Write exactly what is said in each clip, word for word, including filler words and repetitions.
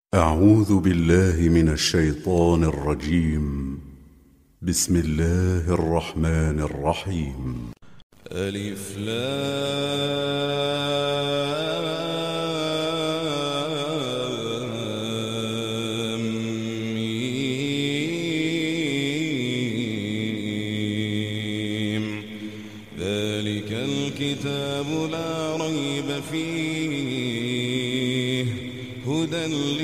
أعوذ بالله من الشيطان الرجيم. بسم الله الرحمن الرحيم. ألف لام ميم. ذلك الكتاب لا ريب فيه هدى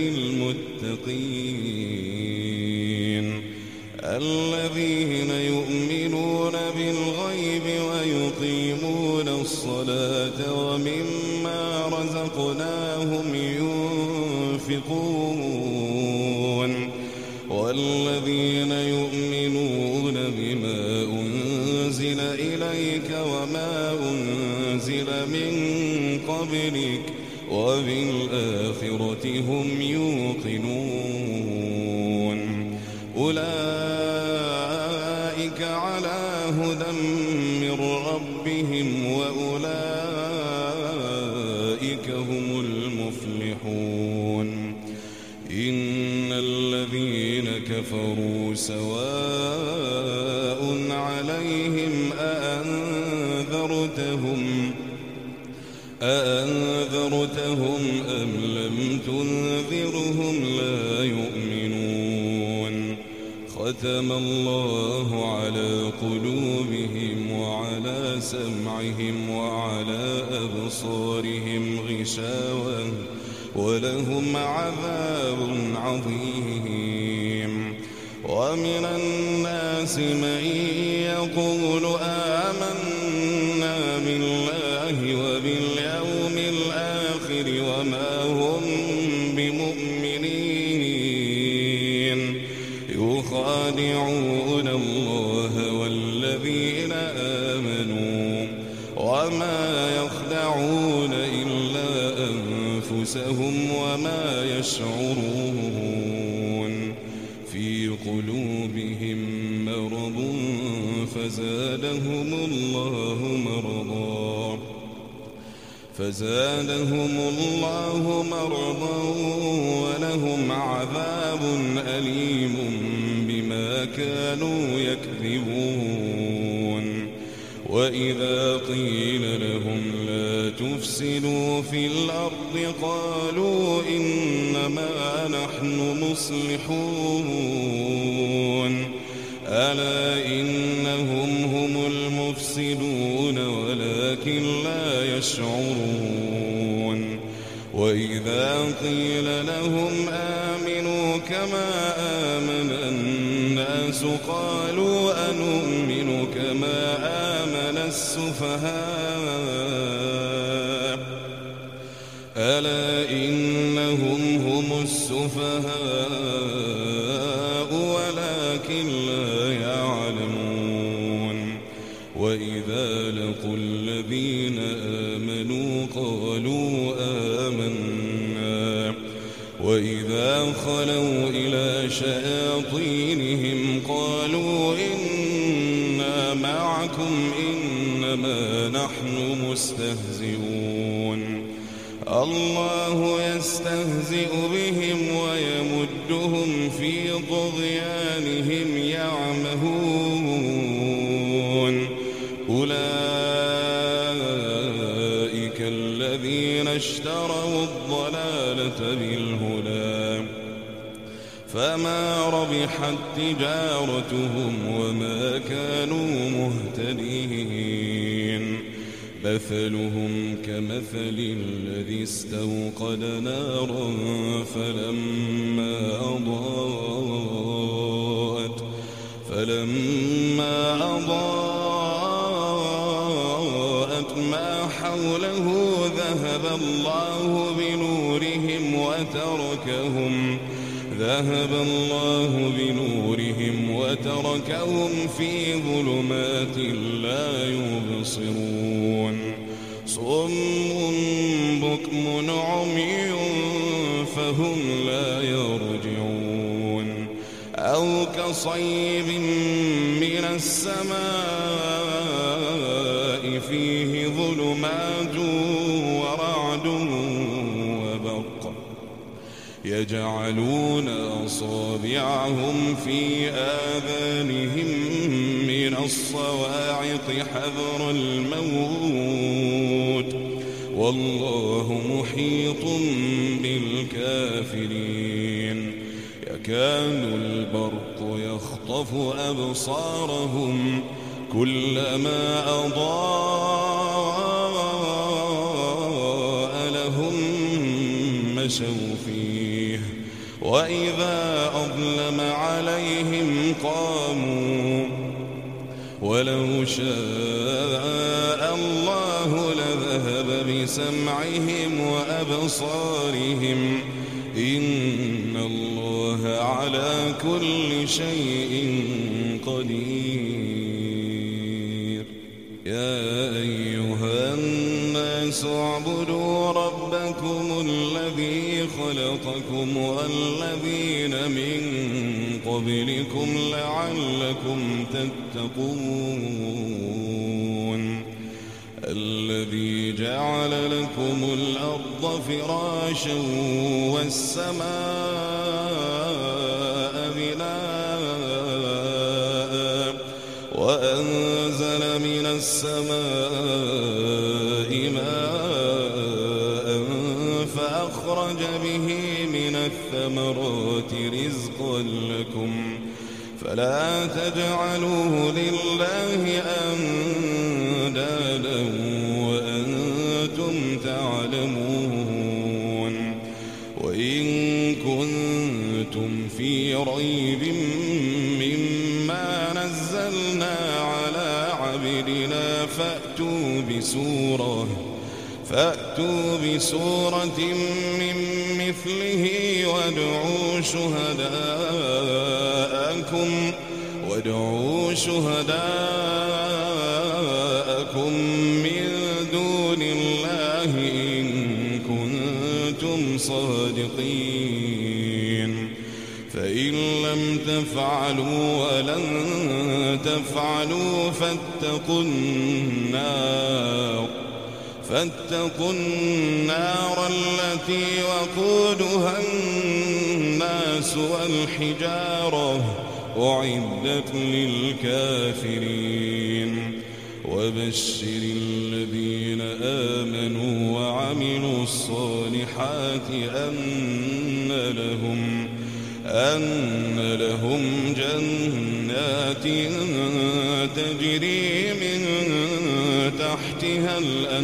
للمتقين الذين يؤمنون بالغيب ويقيمون الصلاة ومما رزقناهم ينفقون والذين يؤمنون بما أنزل إليك وما أنزل من قبلك وبالآخرة هم يوقنون أولئك على هدى من ربهم وأولئك هم المفلحون إن الذين كفروا سواء عليهم أأنذرتهم أأنذرتهم أم لم تنذرهم لا يؤمنون ختم الله على قلوبهم وعلى سمعهم وعلى أبصارهم غشاوة ولهم عذاب عظيم ومن الناس من يقول آمنا بالله وباليوم الآخر وما هم بمؤمنين يخادعون الله والذين آمنوا وما يخدعون إلا أنفسهم وما يشعرون في قلوبهم مرض فزادهم الله مرضا فزادهم الله مرضا ولهم عذاب أليم بما كانوا يكذبون وإذا قيل لهم لا تفسدوا في الأرض قالوا إنما نحن مصلحون ألا إنهم هم المفسدون ولكن لا يشعرون وإذا قيل لهم آمنوا كما آمن الناس قالوا أنؤمن كما آمن السفهاء ألا إنهم هم السفهاء ولكن لا يعلمون وإذا لقوا الذين آمنوا قالوا آمنا وإذا خلوا إلى شياطينهم قالوا إنا معكم إنما نحن مستهزئون الله يستهزئ بهم ويمدهم في طغيانهم يعمهون أولئك الذين اشتروا الضلالة بالهدى فما ربحت تجارتهم وما كانوا مهتدين مثلهم كمثل الذي استوقد نارا فلما أضاءت فلما أضاءت ما حوله ذهب الله بنورهم وتركهم ذهب الله بنورهم وتركهم في ظلمات لا يبصرون صم بكم عمي فهم لا يرجعون أو كصيب من السماء فيه ظلمات ورعد وبرق يجعلون أصابعهم في آذانهم من الصواعق حذر الموت والله محيط بالكافرين يكاد البرق يخطف أبصارهم كلما أضاء لهم مشوا فيه وإذا أظلم عليهم قاموا ولو شاء الله لذهب بسمعهم وأبصارهم إن الله على كل شيء قدير يا أيها الناس اعبدوا ربكم الذي خلقكم والذين من قبلكم لعلكم تتقون الذي جعل لكم الأرض فراشا والسماء بناء وأنزل من السماء ماء فأخرج به من الثمرات رزقا لكم فلا تجعلوه لله أندادا وأنتم تعلمون وإن كنتم في ريب مما نزلنا على عبدنا فأتوا بسورة فأتوا بسورة من مثله وادعوا شهداءكم وادعوا شهداءكم من دون الله إن كنتم صادقين فإن لم تفعلوا ولن تفعلوا فاتقوا النار فاتقوا النار التي وقودها الناس والحجارة أعدت للكافرين وبشر الذين آمنوا وعملوا الصالحات أن لهم أن لهم جنات تجري من تحتها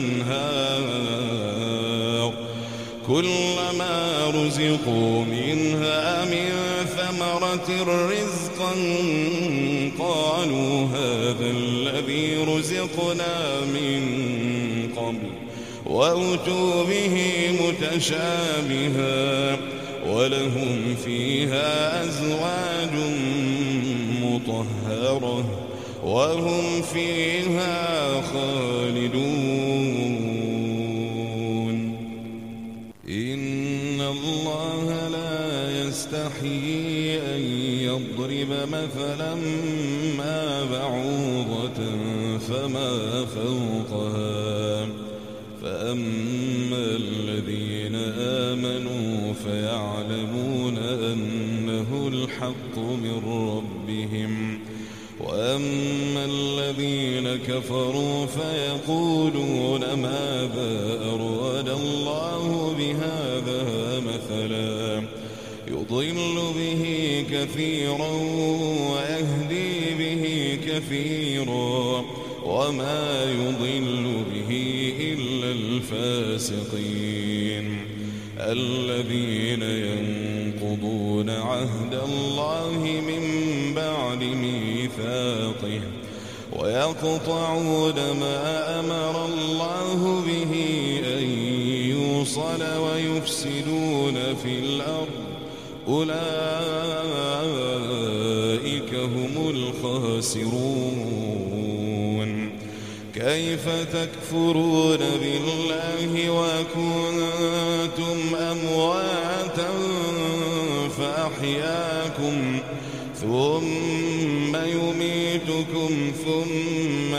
الأنهار كلما رزقوا منها من ثمرة رزقا قالوا هذا الذي رزقنا من قبل وأتوا به متشابها ولهم فيها أزواج مطهرة وهم فيها خالدون إن الله لا يستحيي أن يضرب مثلا ما بعوضة فما فوقها فأما الذين آمنوا فيعلمون أنه الحق من ربهم وأما الذين كفروا فيقولون ماذا أراد الله بهذا مثلا يضل به كثيرا ويهدي به كثيرا وما يضل به إلا الفاسقين الذين ينقضون عهد الله من بعد ميثاقه ويقطعون ما أمر الله به أن يوصل ويفسدون في الأرض أولئك هم الخاسرون كيف تكفرون بالله وكنتم أمواتا فأحياكم ثم يميتكم ثم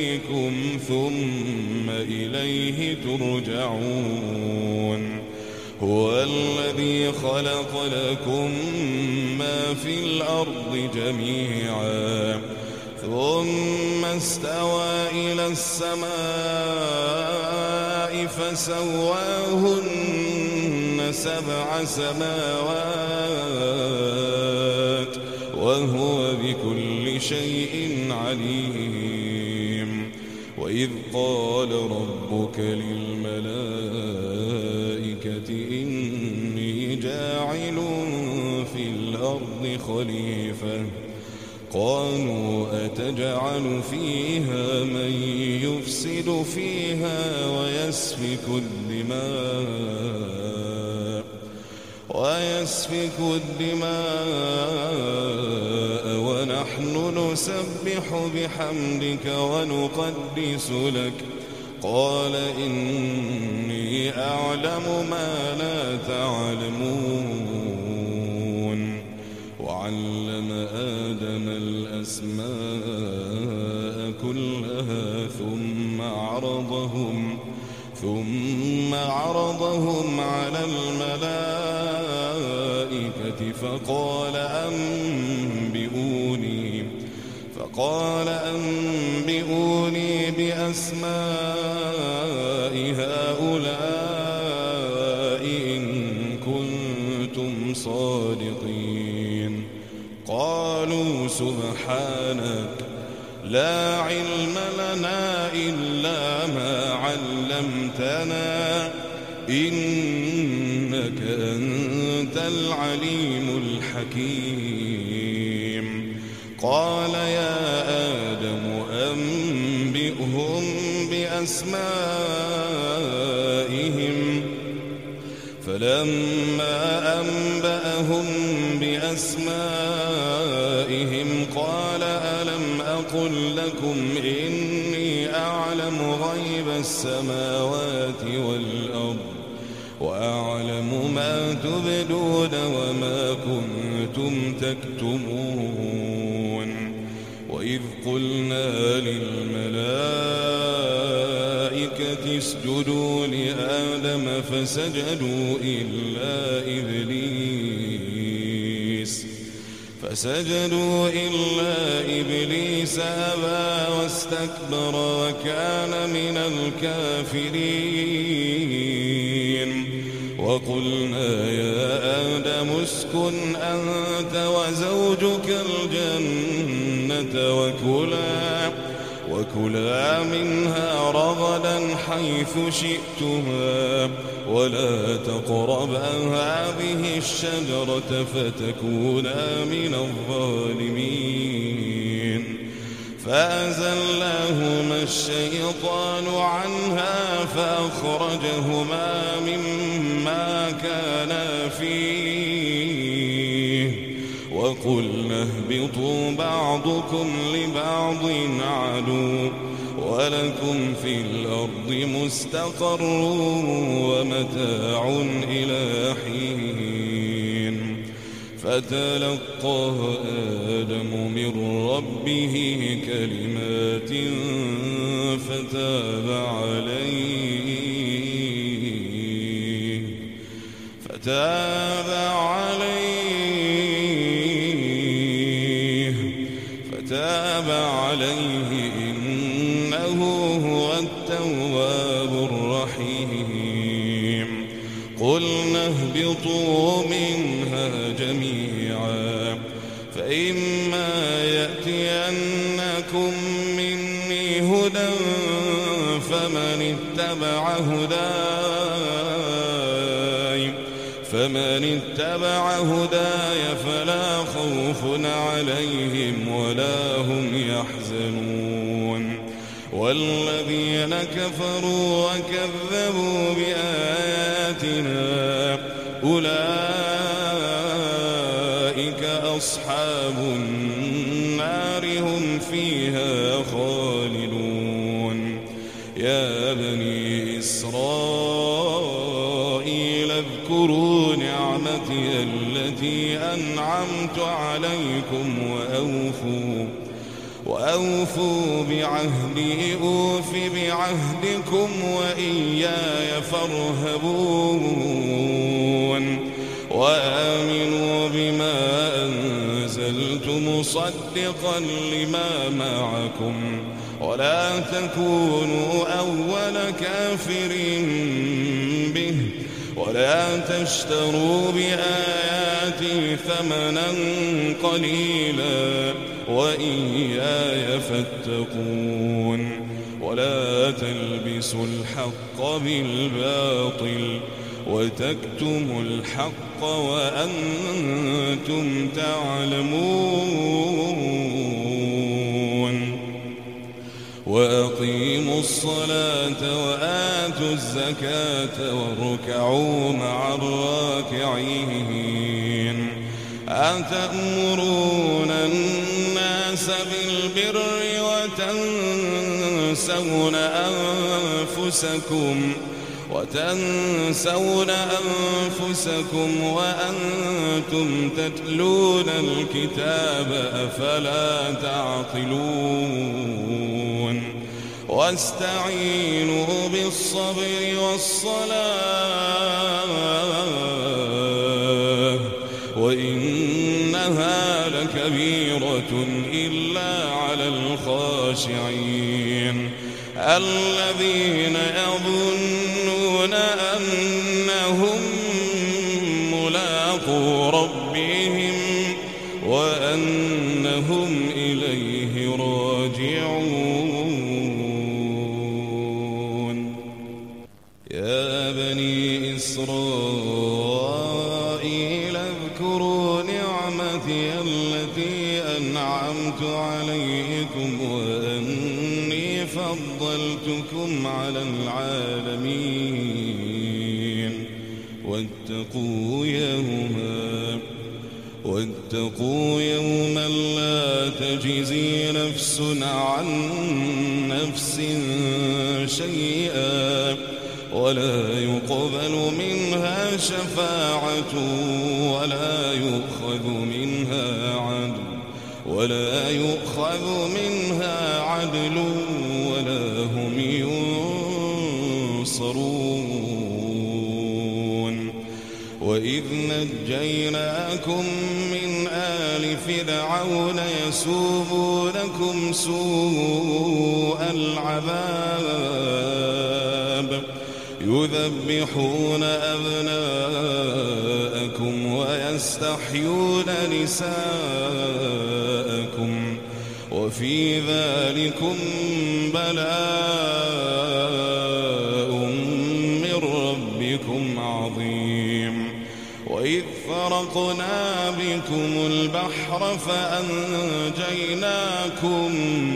يحييكم ثم إليه ترجعون هو الذي خلق لكم ما في الأرض جميعا ثم استوى إلى السماء فسواهن سبع سماوات وهو بكل شيء عليم. وإذ قال ربك للملائكة إني جاعل في الأرض خليفة قالوا أتجعل فيها من يفسد فيها ويسفك الدماء ويسفك الدماء ونحن نسبح بحمدك ونقدس لك قال إني أعلم ما لا تعلمون. وعلم آدم الأسماء كلها ثم عرضهم ثم عرضهم على الملائكة فقال أنبئوني فقال أنبئوني بأسماء هؤلاء إن كنتم صادقين. قالوا سبحانك لا علم لنا إلا ما علمتنا إنك أنت العليم الحكيم. قال يا آدم أنبئهم بأسمائهم فلما أنبأهم بأسمائهم قال ألم أقل لكم إني أعلم غيب السماوات والأرض وأعلم ما تبدون وما كنتم تكتمون. وإذ قلنا للملائكة اسجدوا لآدم فسجدوا إلا إبليس فسجدوا إلا إبليس أبى واستكبر وكان من الكافرين. وقلنا يا آدم اسكن أنت وزوجك الجنة وكلا وكلا منها رغدا حيث شئتما ولا تقربا هذه الشجرة فتكونا من الظالمين. فأزلهما الشيطان عنها فأخرجهما مما كانا فيه وقلنا اهبطوا بعضكم لبعض عدو ولكم في الأرض مستقر ومتاع إلى حين. فتلقى آدم من ربه كلمات فتاب عليه فتاب عليه فتاب عليه إنه هو التواب الرحيم. قلنا اهبطوا منها جميعا فإما يأتينكم مني هدى فمن اتبع هداي فمن اتبع هداي فلا خوف عليهم ولا هم يحزنون. والذين كفروا وكذبوا بآياتنا أولئك أصحاب النار هم فيها خالدون. يا بني إسرائيل اذكروا نعمتي التي أنعمت عليكم وأوفوا وأوفوا بعهدي أوف بعهدكم وإياي فارهبون. وآمنوا بما أنزلت مصدقا لما معكم ولا تكونوا أول كافر به ولا تشتروا بآياتي ثمنا قليلا وإياي فاتقون ولا تلبسوا الحق بالباطل وتكتموا الحق وأنتم تعلمون وأقيموا الصلاة وآتوا الزكاة واركعوا مع الراكعين أتأمرون الناس بالبر وتنسون أنفسكم وتنسون أنفسكم وأنتم تتلون الكتاب أفلا تعقلون واستعينوا بالصبر والصلاة وإنها لكبيرة إلا على الخاشعين الذين يظنون أنهم ملاقو ربهم وأنهم إليه راجعون يا بني إسرائيل اذكروا نعمتي التي أنعمت عليكم وأني فضلتكم على العالمين واتقوا يوما واتقوا يوما لا تجزي نفس عن نفس شيئا ولا يقبل منها شفاعة ولا يؤخذ منها عدل ولا يؤخذ منها عدل ولا هم ينصرون وإذ نجيناكم من آل فرعون يسومونكم سوء العذاب يذبحون أبناءكم ويستحيون نساءكم وفي ذلكم بلاء من ربكم عظيم وإذ فرقنا بكم البحر فأنجيناكم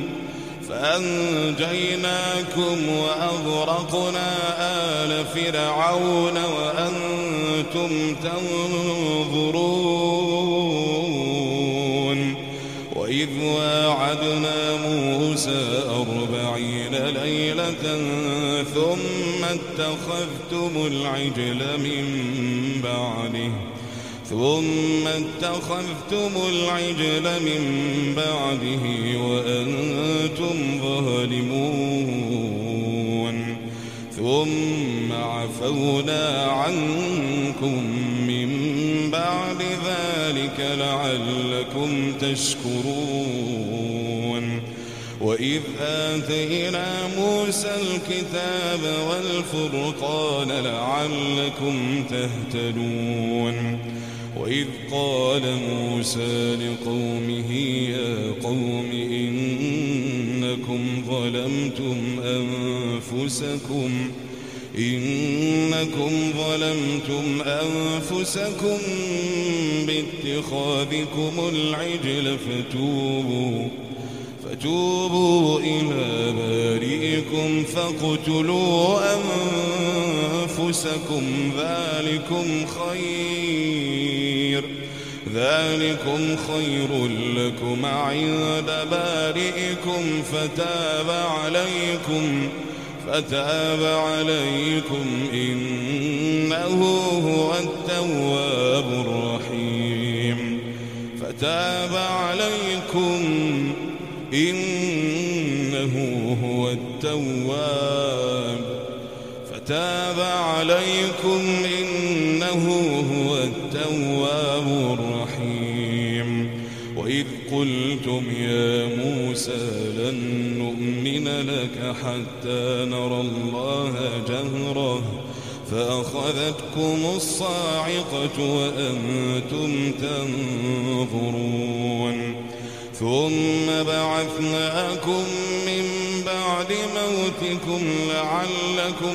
فأنجيناكم وأغرقنا آل فرعون وأنتم تنظرون وإذ واعدنا موسى أربعين ليلة ثم اتخذتم العجل من بعده ثم اتخذتم العجل من بعده وأنتم ظالمون ثم عفونا عنكم من بعد ذلك لعلكم تشكرون وإذ آتينا موسى الكتاب والفرقان لعلكم تهتدون وإذ قال موسى لقومه يا قوم إنكم ظلمتم أنفسكم إنكم ظلمتم أنفسكم باتخاذكم العجل فتوبوا فتوبوا إلى بارئكم فاقتلوا أنفسكم ذلكم خير ذلكم خير لكم عند بارئكم فتاب عليكم فتاب عليكم إنه هو التواب الرحيم فتاب عليكم إنه هو التواب فتاب عليكم إنه هو التواب التواب الرحيم. وإذ قلتم يا موسى لن نؤمن لك حتى نرى الله جهرة فأخذتكم الصاعقة وأنتم تنظرون ثم بعثناكم من بعد موتكم لعلكم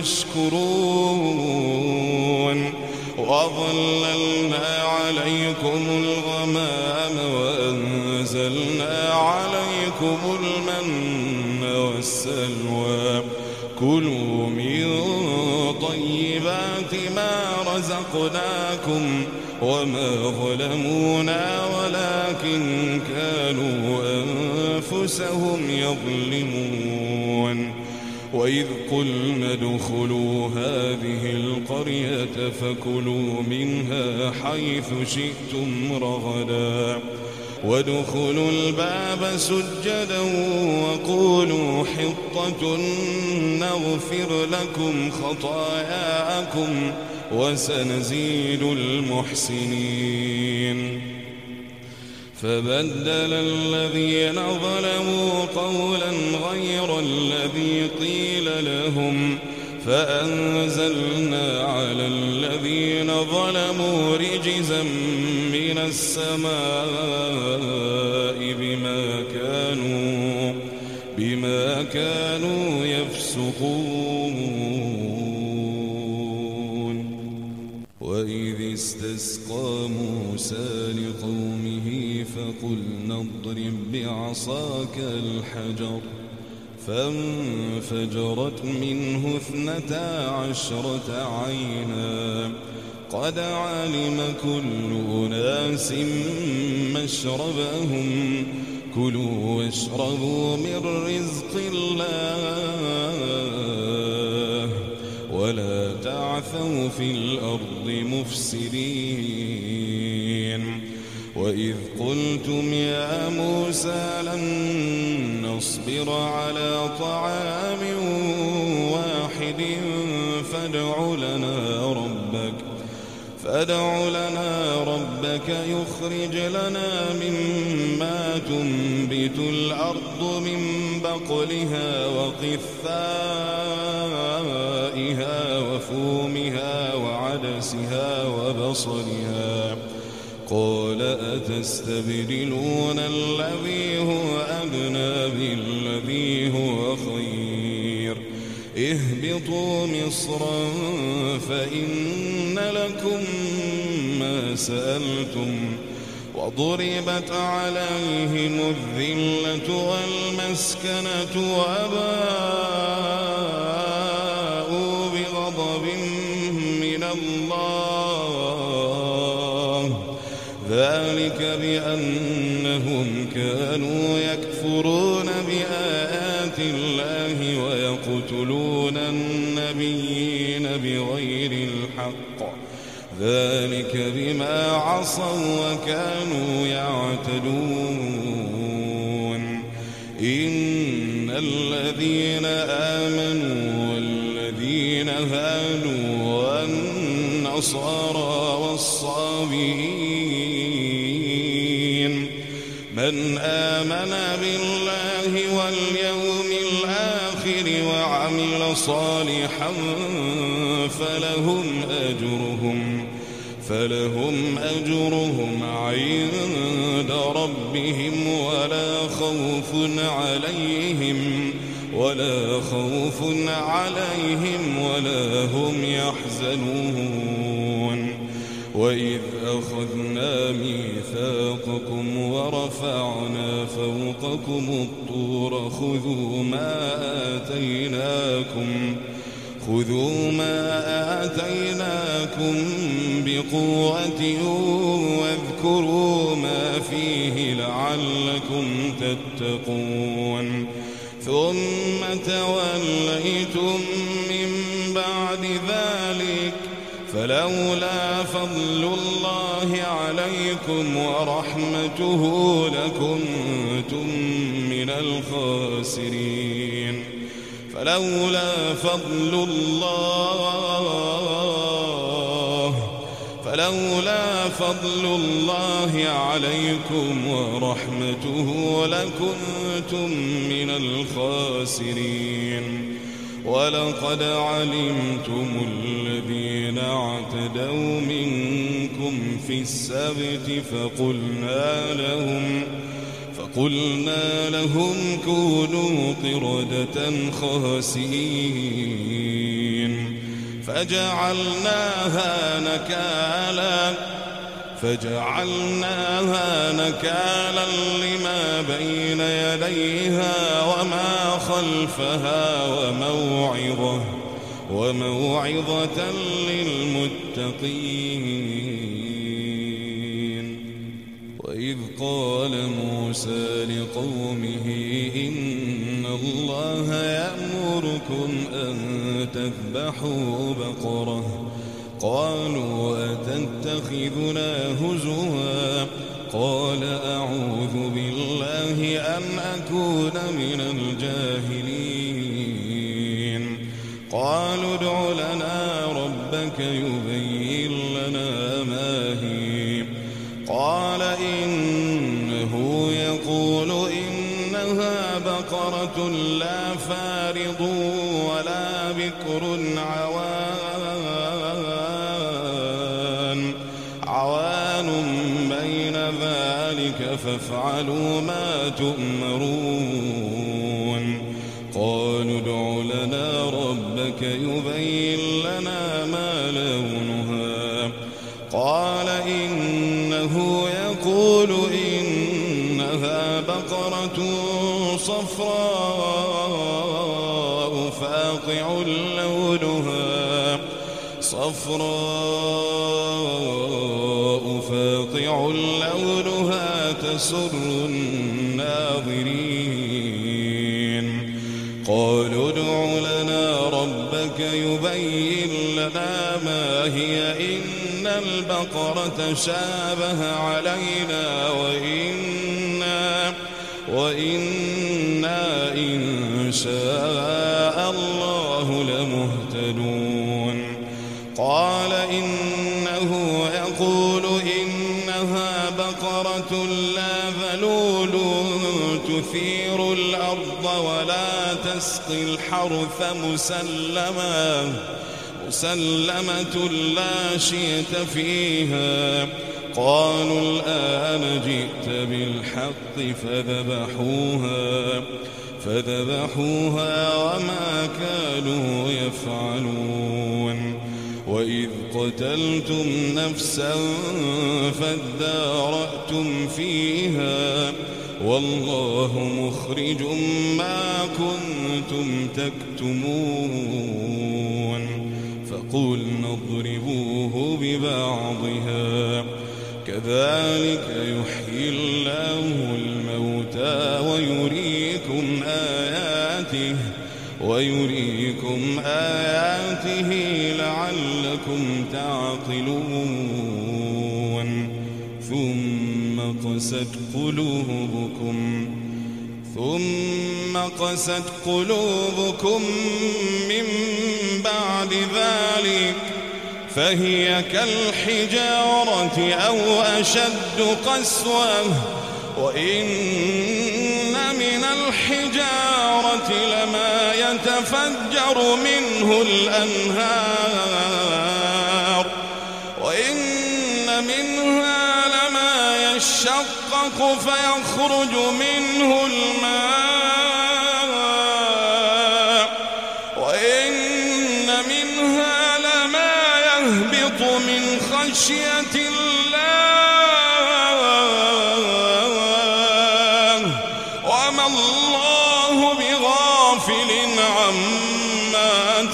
تشكرون وظللنا عليكم الغمام وأنزلنا عليكم المن والسلوى كلوا من طيبات ما رزقناكم وما ظلمونا ولكن كانوا أنفسهم يظلمون. وإذ قلنا ادخلوا هذه القرية فكلوا منها حيث شئتم رغدا وادخلوا الباب سجدا وقولوا حطة نغفر لكم خطاياكم وسنزيد المحسنين. فبدل الذين ظلموا قولا غير الذي قيل لهم فأنزلنا على الذين ظلموا رجزا من السماء بما كانوا بما كانوا يفسقون. وإذ استسقى موسى لقومه فقلنا اضرب بعصاك الحجر فانفجرت منه اثنتا عشرة عينا قد علم كل أناس مشربهم كلوا واشربوا من رزق الله ولا تعثوا في الأرض مفسدين. وإذ قلتم يا موسى لن نصبر على طعام واحد فادع لنا ربك فادع لنا ربك يخرج لنا مما تنبت الأرض من بقلها وقثائها وفومها وعدسها وبصلها قال أتستبدلون الذي هو أدنى بالذي هو خير اهبطوا مصرا فإن لكم ما سألتم وضربت عليهم الذلة والمسكنة وباءوا بغضب من الله ذلك بأنهم كانوا يكفرون بآيات الله ويقتلون النبيين بغير الحق ذلك بما عصوا وكانوا يعتدون. إن الذين آمنوا والذين هادوا والنصارى والصابئين من آمن بالله واليوم الآخر وعمل صالحا فلهم أجرهم فلهم أجرهم عند ربهم ولا خوف عليهم ولا خوف عليهم ولا هم يحزنون. وإذ أخذنا ميثاقكم ورفعنا فوقكم الطور خذوا ما آتيناكم خذوا ما آتيناكم بقوة واذكروا ما فيه لعلكم تتقون. ثم توليتم من بعد ذلك فلولا فضل الله عليكم ورحمته لكنتم من الخاسرين. فلولا فضل الله فلولا فضل الله عليكم ورحمته لكنتم من الخاسرين. ولقد علمتم الذين اعتدوا منكم في السبت فقلنا لهم فقلنا لهم كونوا قردة خاسئين فجعلناها نكالا فجعلناها نكالا لما بين يديها وما خلفها وموعظة وموعظة للمتقين. وإذ قال موسى لقومه إن الله يأمركم أن تذبحوا بقرة قالوا أتتخذنا هزوا قال أعوذ بالله أن أكون من الجاهلين. قالوا ادع لنا ربك يبين لنا ما هي قال إنه يقول إنها بقرة لا فارض ولا بكر عوان عوان بين ذلك فافعلوا ما تؤمرون. قالوا ادع لنا ربك يبين لنا ما لونها قال إنه يقول إنها بقرة صفراء فاقع لونها صفراء فاقع لونها تسر الناظرين. قالوا ادع لنا ربك يبين لنا ما هي إن البقرة شابه علينا وإنا وإنا إن شاء الله لمهتدون. قال إنه يقول إنها بقرة لا ذلول تثير الأرض ولا تسقي الحرث مسلمة مسلمة لا شية فيها. قالوا الآن جئت بالحق فذبحوها فذبحوها وما كانوا يفعلون. وإذ قتلتم نفسا فادارأتم فيها والله مخرج ما كنتم تكتمون. فقلنا اضربوه ببعضها كذلك يحيي الله الموتى ويريكم آياته ويريكم آياته لعلكم تعقلون. ثم قست قلوبكم ثم قست قلوبكم من بعد ذلك فهي كالحجارة أو أشد قسوة وإن من الحجارة لما يتفجر منه الأنهار وإن منها لما يشقق فيخرج منه الماء وإن منها لما يهبط من خشية الله وما الله بغافل عما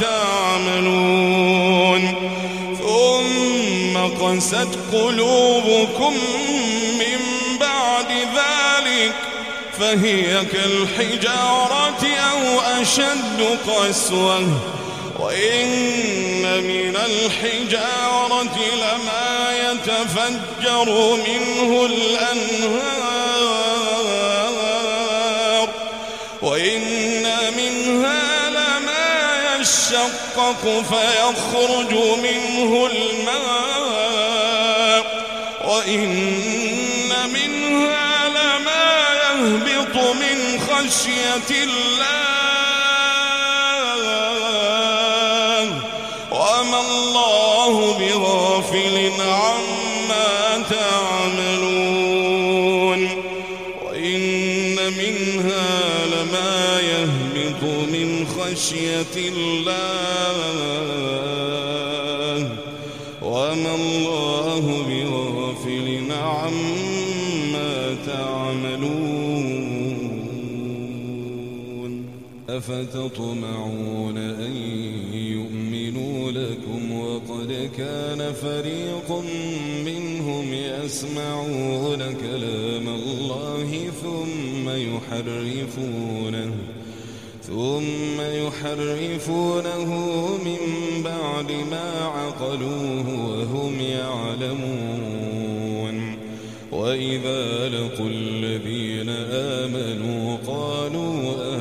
تعملون. ثم قست قلوبكم من بعد ذلك فهي كالحجارة أو أشد قسوة وإن من الحجارة لما يتفجر منه الأنهار وإن منها لما يشقق فيخرج منه الماء وإن منها لما يهبط من خشية الله وما الله بغافل عما تعملون وإن منها لما يهبط من خشية الله وما الله بغافل عما تعملون أفتطمعون أن يؤمنوا لكم وقد كان فريق منهم يسمعون كلام الله ثم يحرفونه ثم يحرفونه من بعد ما عقلوه وهم يعلمون وإذا لقوا الذين آمنوا قالوا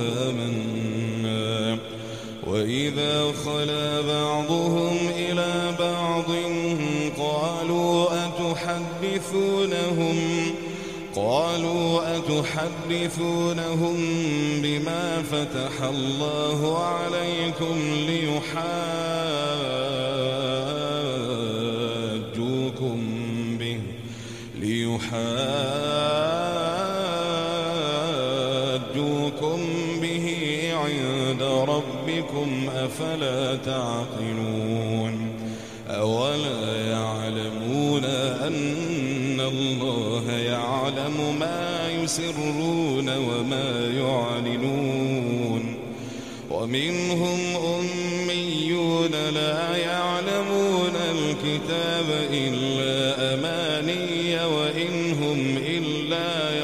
آمنا وإذا خلا بعضهم إلى بعض قالوا أتحدثونهم قالوا أتحدثونهم بما فتح الله عليكم ليحاجوكم به ليحاجوكم به عند ربكم أفلا تعقلون أولا يعلمون أن الله يعلم ما يسرون وما يعلنون ومنهم أميون لا يعلمون الكتاب إلا أماني وإن هم إلا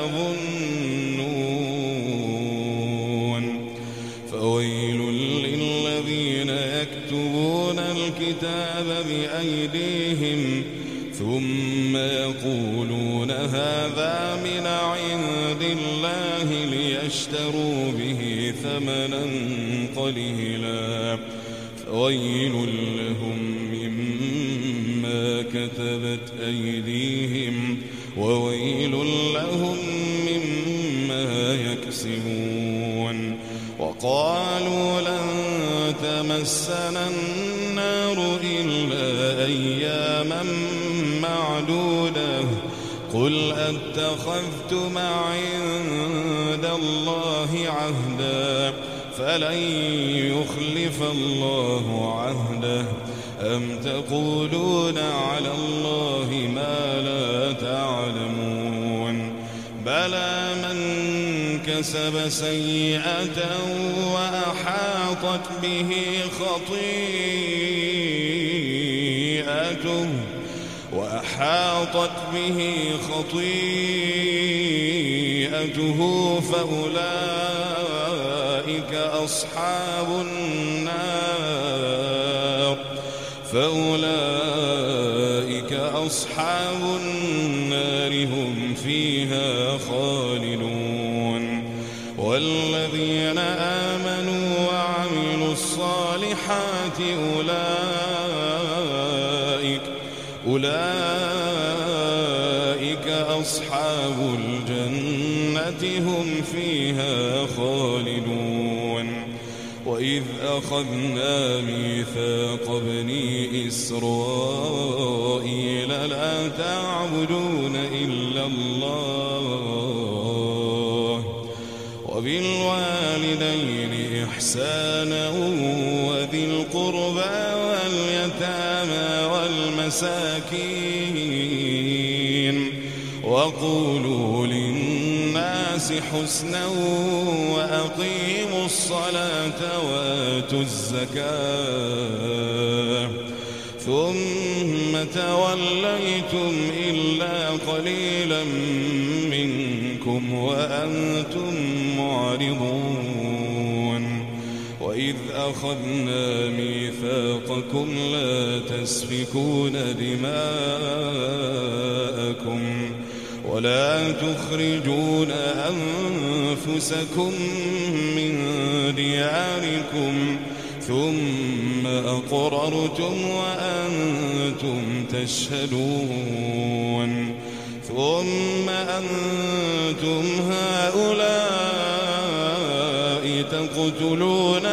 يظنون فويل للذين يكتبون الكتاب بأيديهم ثم يقولون هذا من عند الله ليشتروا به ثمنا قليلا فويل لهم مما كتبت أيديهم وويل لهم مما يكسبون وقالوا لن تمسنا النار إلا أياما معدودة قل أتخذتم عند الله عهدا فلن يخلف الله عهده أم تقولون على الله ما لا تعلمون بلى من كسب سيئة وأحاطت به خطيئته وأحاطت به خطيئته فأولئك أصحاب النار فأولئك أصحاب النار هم فيها خالدون والذين آمنوا وعملوا الصالحات أولئك أولئك أصحاب الجنة هم فيها خالدون وإذ أخذنا ميثاق بني إسرائيل لا تعبدون إلا الله وبالوالدين إحسانا وذي القربى واليتامى والمساكين وقولوا للناس حسنا وأقيموا الصلاة وآتوا الزكاة ثم توليتم إلا قليلا منكم وأنتم معرضون وإذ أخذنا ميثاقكم لا تسفكون دماءكم ولا تخرجون أنفسكم من دياركم ثم أقررتم وأنتم تشهدون ثم أنتم هؤلاء تقتلون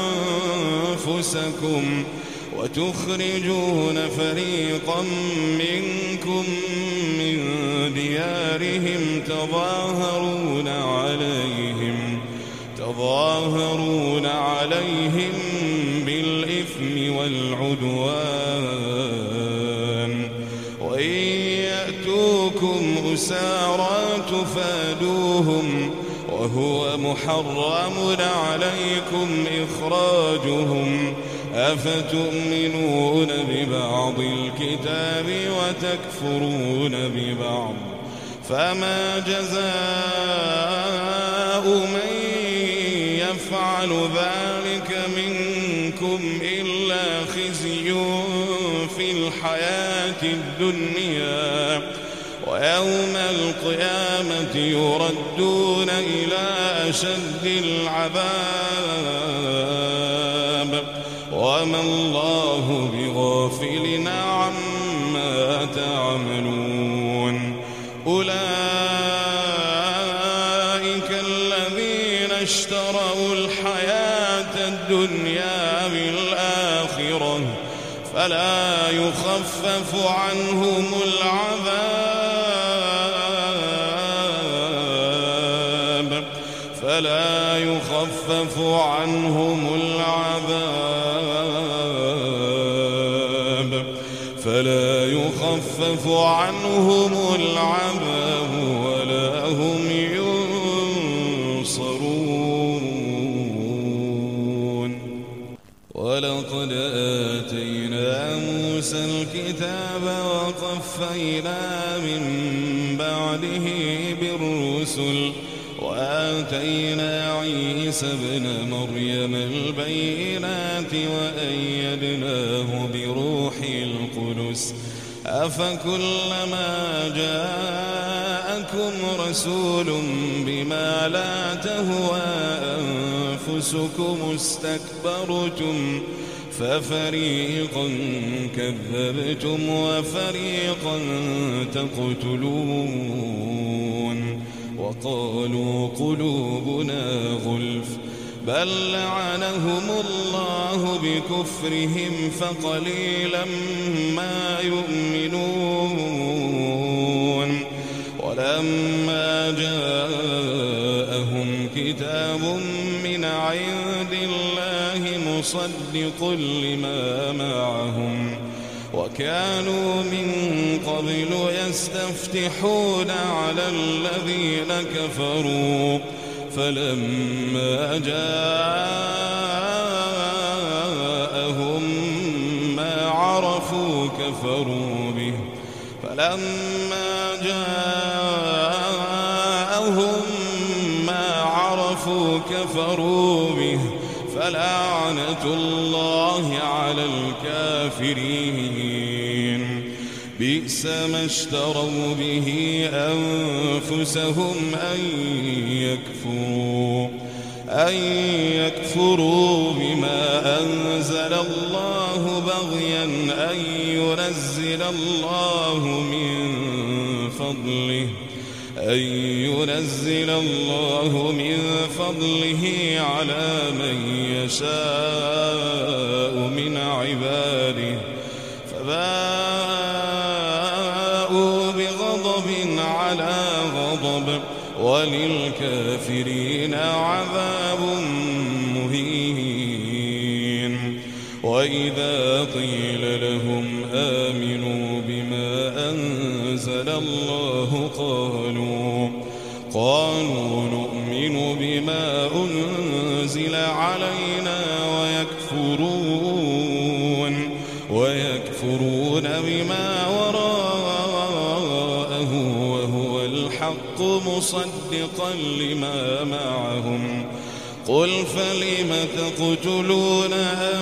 أنفسكم وتخرجون فريقا منكم من ديارهم تظاهرون عليهم تظاهرون عليهم بالإثم والعدوان وإن يأتوكم أسارى تفادوهم وهو محرم عليكم إخراجهم أفتؤمنون ببعض الكتاب وتكفرون ببعض فما جزاء من يفعل ذلك منكم إلا خزي في الحياة الدنيا ويوم القيامة يردون إلى أشد العذاب وما الله بغافل عما تعملون أولئك الذين اشتروا الحياة الدنيا بالآخرة فلا يخفف عنهم العذاب فلا يخفف عنهم العذاب فلا يخفف عنهم العذاب ولا هم ينصرون ولقد آتينا موسى الكتاب وقفينا من بعده بالرسل وآتينا عيسى ابن مريم البينات وأيدناه بروح القدس أفكلما جاءكم رسول بما لا تهوى أنفسكم استكبرتم ففريقا كذبتم وفريقا تقتلون وقالوا قلوبنا غلف بل لعنهم الله بكفرهم فقليلا ما يؤمنون ولما جاءهم كتاب من عند الله مصدق لما معهم وكانوا من قبل يستفتحون على الذين كفروا فلما جاءهم ما عرفوا كفروا به فلما جاءهم ما عرفوا كفروا به فلعنة الله على الكافرين بئس ما اشتروا به أنفسهم أن يكفروا أن يكفروا بما أنزل الله بغيا أن ينزل الله من فضله أن ينزل الله من فضله على من يشاء من عباده فباءوا بغضب على غضب وللكافرين عذاب مهين وإذا قيل لهم آمنوا بما أنزل الله قالوا قالوا نؤمن بما أنزل علينا ويكفرون ويكفرون بما وراءه وهو الحق مصدقا لما معهم قل فلم تقتلون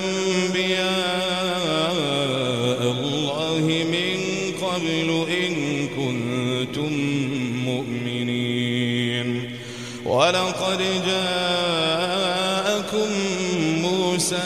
أنبياء الله من قبل إن كنتم مؤمنين ولقد جاءكم موسى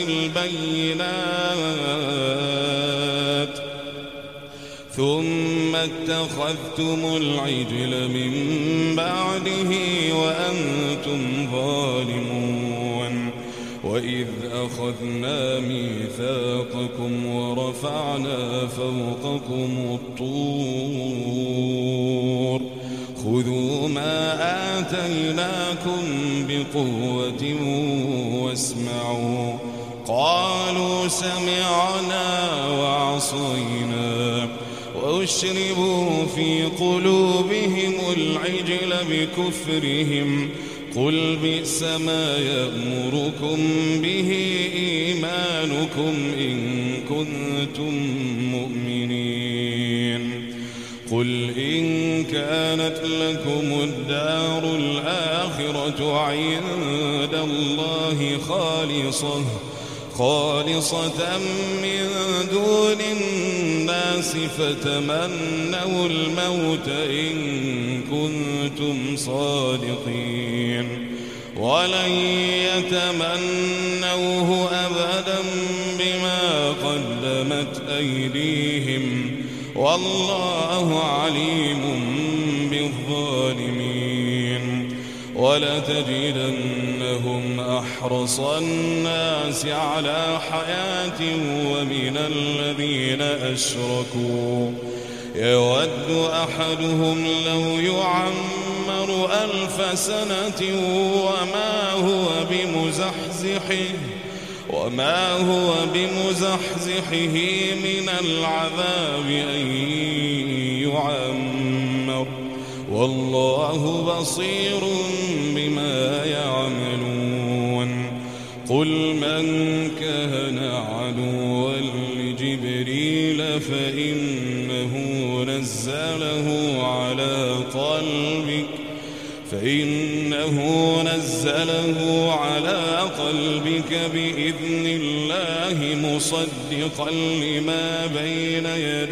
بالبينات ثم اتخذتم العجل من بعده وأنتم ظالمون وإذ أخذنا ميثاقكم ورفعنا فوقكم الطور خذوا ما آتيناكم بقوة واسمعوا قالوا سمعنا وعصينا وأشربوا في قلوبهم العجل بكفرهم قل بئس ما يأمركم به إيمانكم إن كنتم مؤمنين قل إن كانت لكم الدار الآخرة عند الله خالصة خالصة من دون الناس فتمنوا الموت إن كنتم صادقين ولن يتمنوه أبدا بما قدمت أيديهم والله عليم بالظالمين ولتجدنهم أحرص الناس على حياة ومن الذين أشركوا يود أحدهم لو يعمر ألف سنة وما هو بمزحزحه وما هو بمزحزحه من العذاب أن يعمر والله بصير بما يعملون قل من كان عدوا لجبريل فإنه نزله على قلبك فإنه نزله على قلبك بإذن الله مصدقا لما بين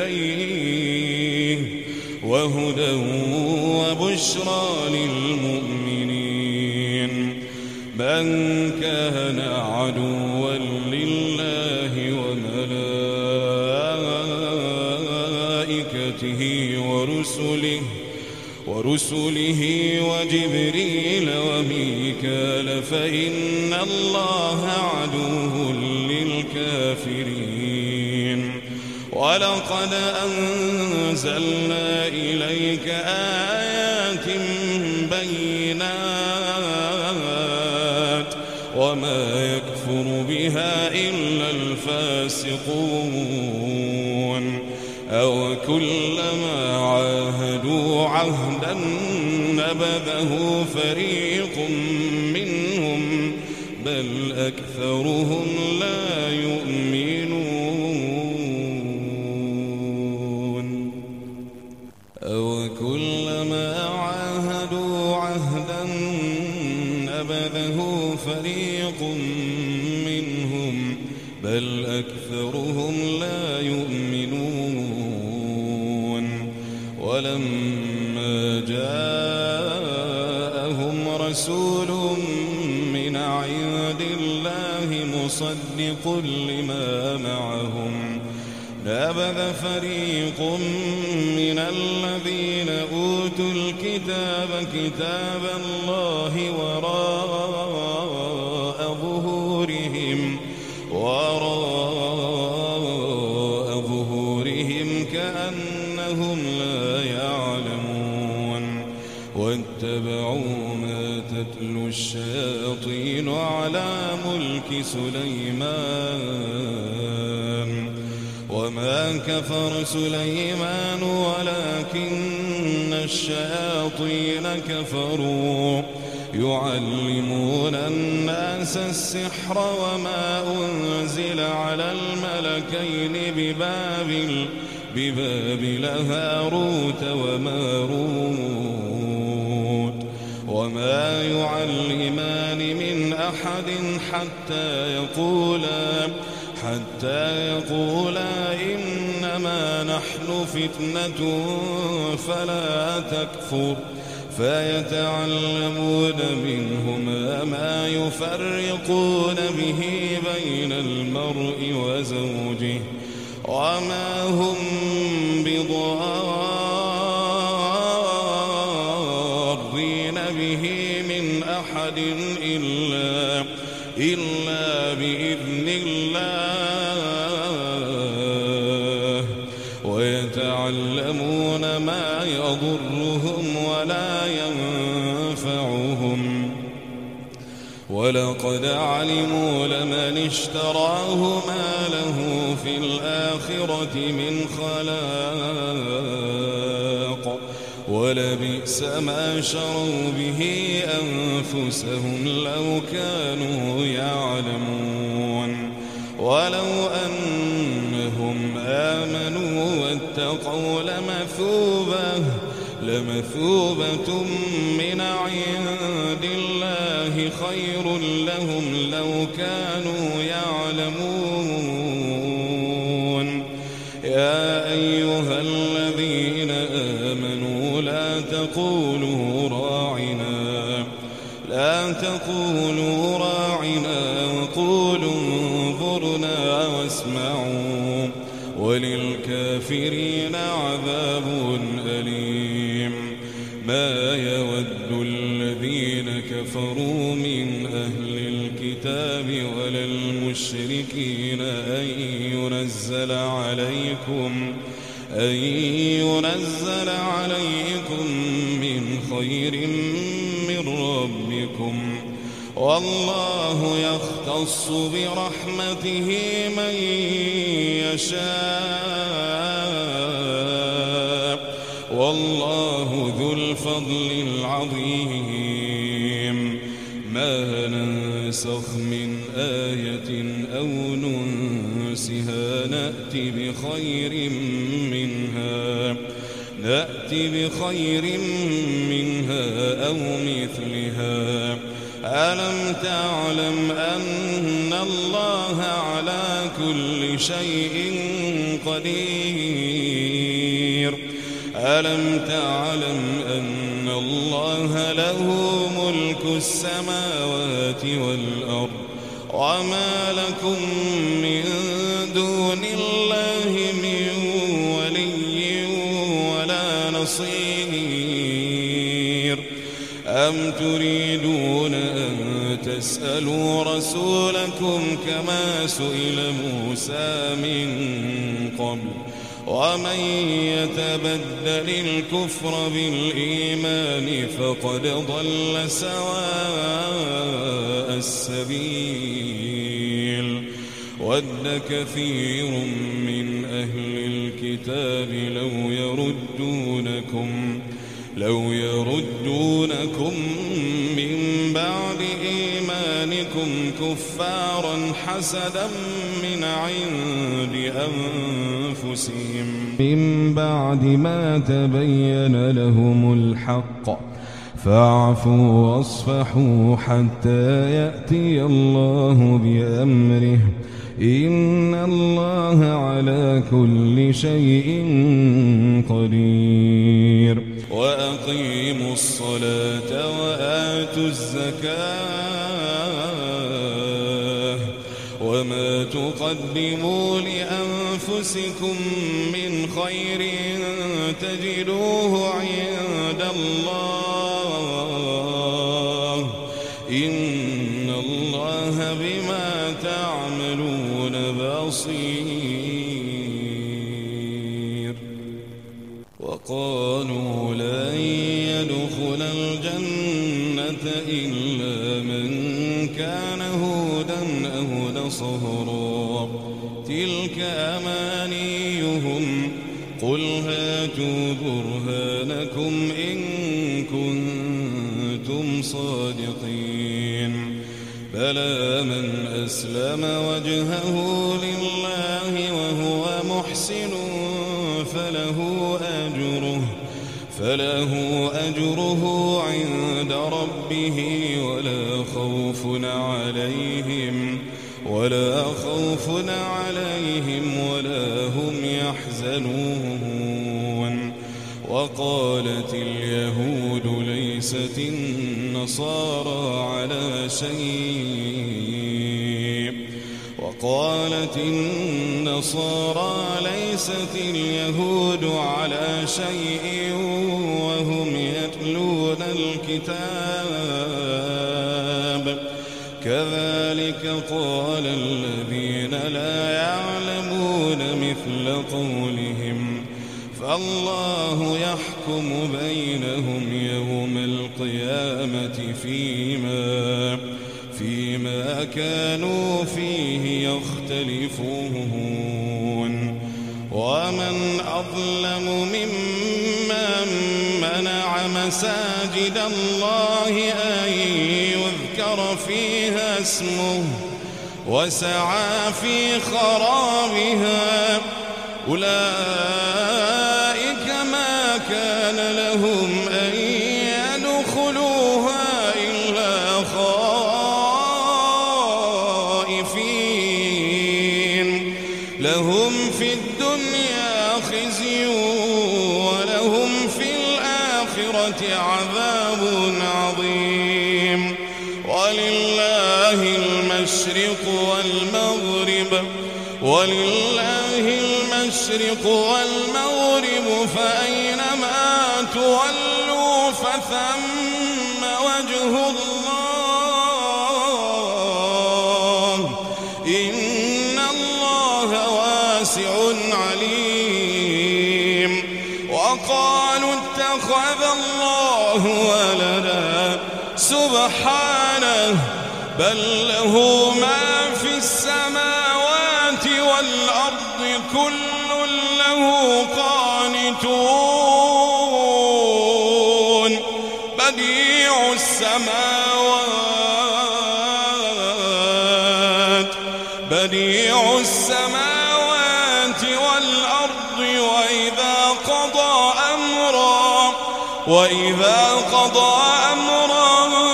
يديه وهدى وبشرى للمؤمنين من كان عدوا لله وملائكته ورسله ورسله وجبريل وميكال فإن الله عدو للكافرين ولقد أنزلنا إليك آيات بينات وما يكفر بها إلا الفاسقون أو كلما عاهدوا عهدا نبذه فريق منهم بل أكثرهم لا يؤمنون أو كلما عاهدوا عهدا نبذه فريق منهم بل أكثرهم لا يؤمنون ولما جاءهم رسول من عند الله مصدق لما معهم نبذ فريق من الذين أوتوا الكتاب كتاب الله وراء ظهورهم وراء ظهورهم كأنهم لا يعلمون واتبعوا ما تتلو الشياطين على ملك سليمان وما كفر سليمان ولكن الشياطين كفروا يعلمون الناس السحر وما أنزل على الملكين ببابل ببابل هاروت وماروت وما يعلمان من أحد حتى يقولا حتى يقولا إنما نحن فتنة فلا تكفر فيتعلمون منهما ما يفرقون به بين المرء وزوجه وما هم بضار به من أحد إلا إلا بإذن الله ويتعلمون ما يضرهم ولا ينفعهم ولقد علموا لمن اشتراه ما له في الآخرة من خلاق ولبئس ما شروا به أنفسهم لو كانوا يعلمون ولو أنهم آمنوا واتقوا لمثوبة لمثوبة من عند الله خير لهم لو كانوا يعلمون يا أيها الذين آمنوا لا تقولوا راعنا لا تقولوا راعنا وقولوا انظرنا واسمعوا وللكافرين عذاب أليم ما يود الذين كفروا من أهل الكتاب ولا المشركين أن ينزل عليكم أن ينزل عليكم من خير من ربكم والله يختص برحمته من يشاء والله ذو الفضل العظيم ما ننسخ من آية أو ننسها نأتي بخير منها نأتي بخير منها أو مثلها ألم تعلم أن الله على كل شيء قدير ألم تعلم أن الله له ملك السماوات والأرض وما لكم من دون الله من ولي ولا نصير أم تريدون أن تسألوا رسولكم كما سئل موسى من قبل ومن يتبدل الكفر بالإيمان فقد ضل سواء السبيل ود كثير من أهل الكتاب لو يردونكم لو يردونكم من بعد إيمانكم كفارا حسدا من عند أنفسهم من بعد ما تبين لهم الحق فاعفوا واصفحوا حتى يأتي الله بأمره إن الله على كل شيء قدير وأقيموا الصلاة وآتوا الزكاة وما تقدموا لأنفسكم من خير تجدوه عند الله إن الله بما تعملون بصير وقالوا لن يدخل الجنة إلا من كان هودا أو نصارى تلك أمانيهم قل هاتوا برهانكم إن كنتم صادقين بلى من أسلم وجهه لله وهو محسن فله أجره فله أجره عند ربه ولا خوف عليهم ولا خوف عليهم ولا هم يحزنون وقالت اليهود ليست النصارى على شيء وقالت النصارى ليست اليهود على شيء وهم يتلون الكتاب الكتاب كذلك قال الذين لا يعلمون مثل قولهم فالله يحكم بينهم يوم القيامة فيما فيما كانوا فيه يختلفون ومن أظلم ممن منع مساجد الله أن يذكر فيها اسمه وسعى في خرابها أولئك ما كان لهم أن يدخلوها إلا خائفين لهم في الدنيا خزي ولهم في الآخرة عذاب عظيم ولله المشرق والمغرب ولله المشرق والمغرب فأينما تولوا فثم وجه الله إن الله واسع عليم وقالوا اتخذ الله ولدا سبحانه بل له ما في السماوات والأرض كل له قانتون بديع السماوات بديع السماوات والأرض وإذا قضى أمرا وإذا قضى أمرا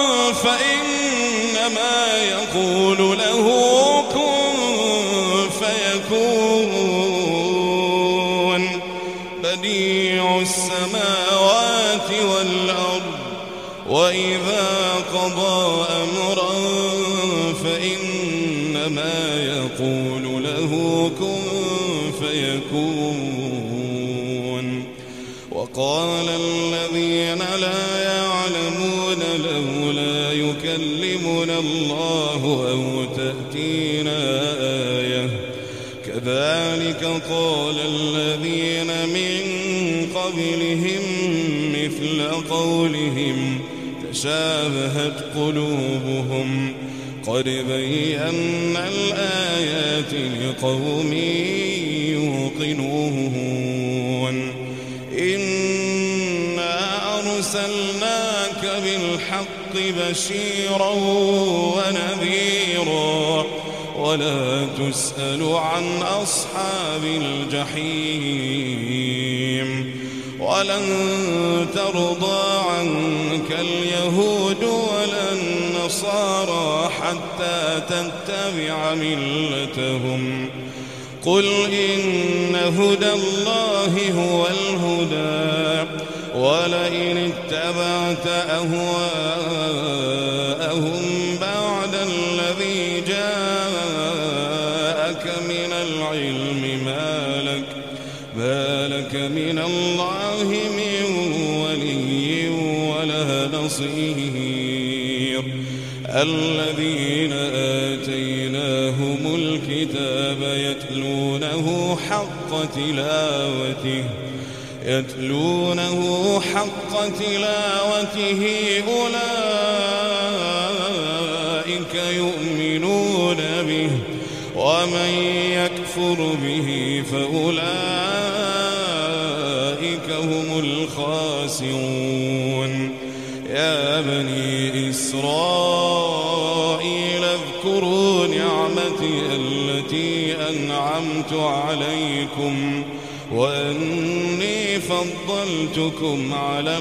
فإنما يقول له كن فيكون بديع السماوات والأرض وإذا قضى أمرا فإنما يقول له كن فيكون وقال الذين لا يعلمون لولا يكلمنا الله أو تأتينا آية كذلك قال الذين من قبلهم مثل قولهم تشابهت قلوبهم قد بينا الآيات لقوم يوقنون إنا أرسلناك بالحق بشيرا ونذيرا ولا تسأل عن أصحاب الجحيم ولن ترضى عنك اليهود ولا النصارى حتى تتبع ملتهم قل إن هدى الله هو الهدى ولئن اتبعت أهواءهم بعد الذي جاءك من العلم ما لك ما لك من الله من ولي ولا نصير الذين آتيناهم الكتاب يتلونه حق تلاوته يتلونه حق تلاوته أولئك يؤمنون به ومن يكفر به فأولئك هم الخاسرون يا بني إسرائيل اذكروا نعمتي التي أنعمت عليكم وأني فضلتكم على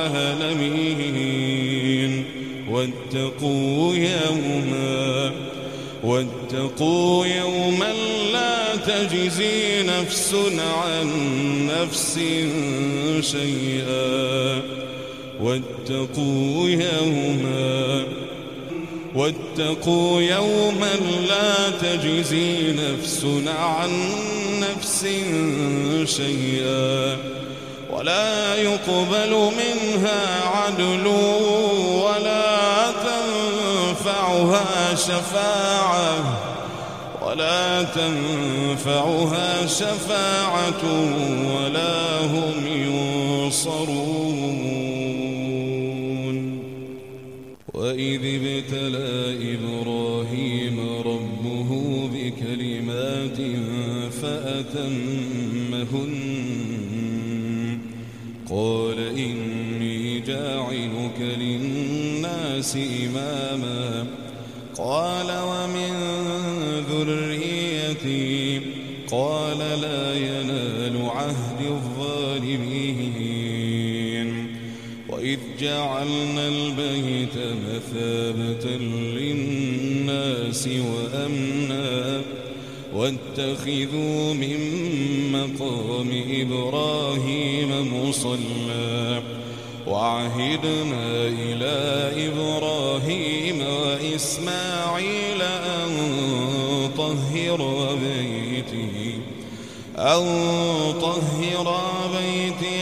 العالمين واتقوا يوما واتقوا يوما لا تجزي نفس عن نفس شيئا واتقوا يوما واتقوا يوما لا تجزي نفس عن نفس شيئا ولا يقبل منها عدل ولا تنفعها شفاعة ولا تنفعها شفاعة ولا هم ينصرون. وإذ ابتلى إبراهيم ربه بكلمات فأتمهن قال إني جاعلك للناس إماما قال ومن ذريتي قال لا ينال عهد الظالمين. وإذ جعلنا البيت مثابة للناس وأمنا واتخذوا من مقام إبراهيم مصلى وعهدنا إلى إبراهيم وإسماعيل أن طهر بيتي أن طهر بيتي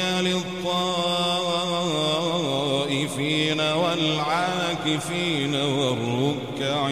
للطائفين والعاكفين والركع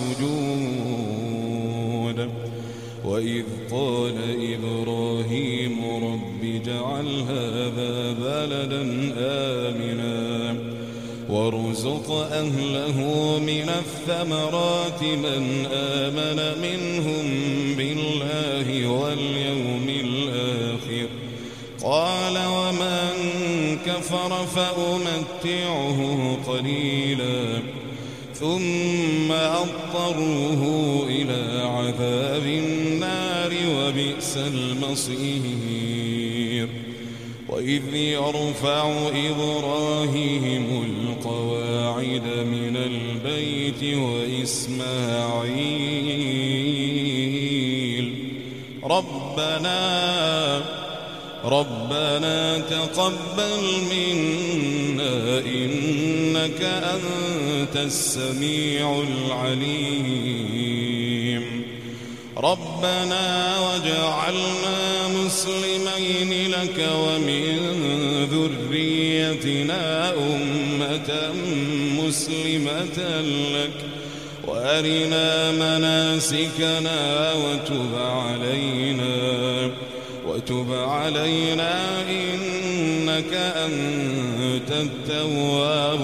السجود. وإذ قال إبراهيم رب اجعل هذا بلدا آمنا وارزق أهله من الثمرات من آمن منهم بالله واليوم الآخر قال ومن كفر فأمتعه قليلا ثم أضطره إلى عذاب النار وبئس المصير. وإذ يرفع إبراهيم القواعد من البيت وإسماعيل ربنا ربنا تقبل منا إنك أنت السميع العليم ربنا واجعلنا مسلمين لك ومن ذريتنا أمة مسلمة لك وأرنا مناسكنا وتب علينا وتب علينا إنك أنت التواب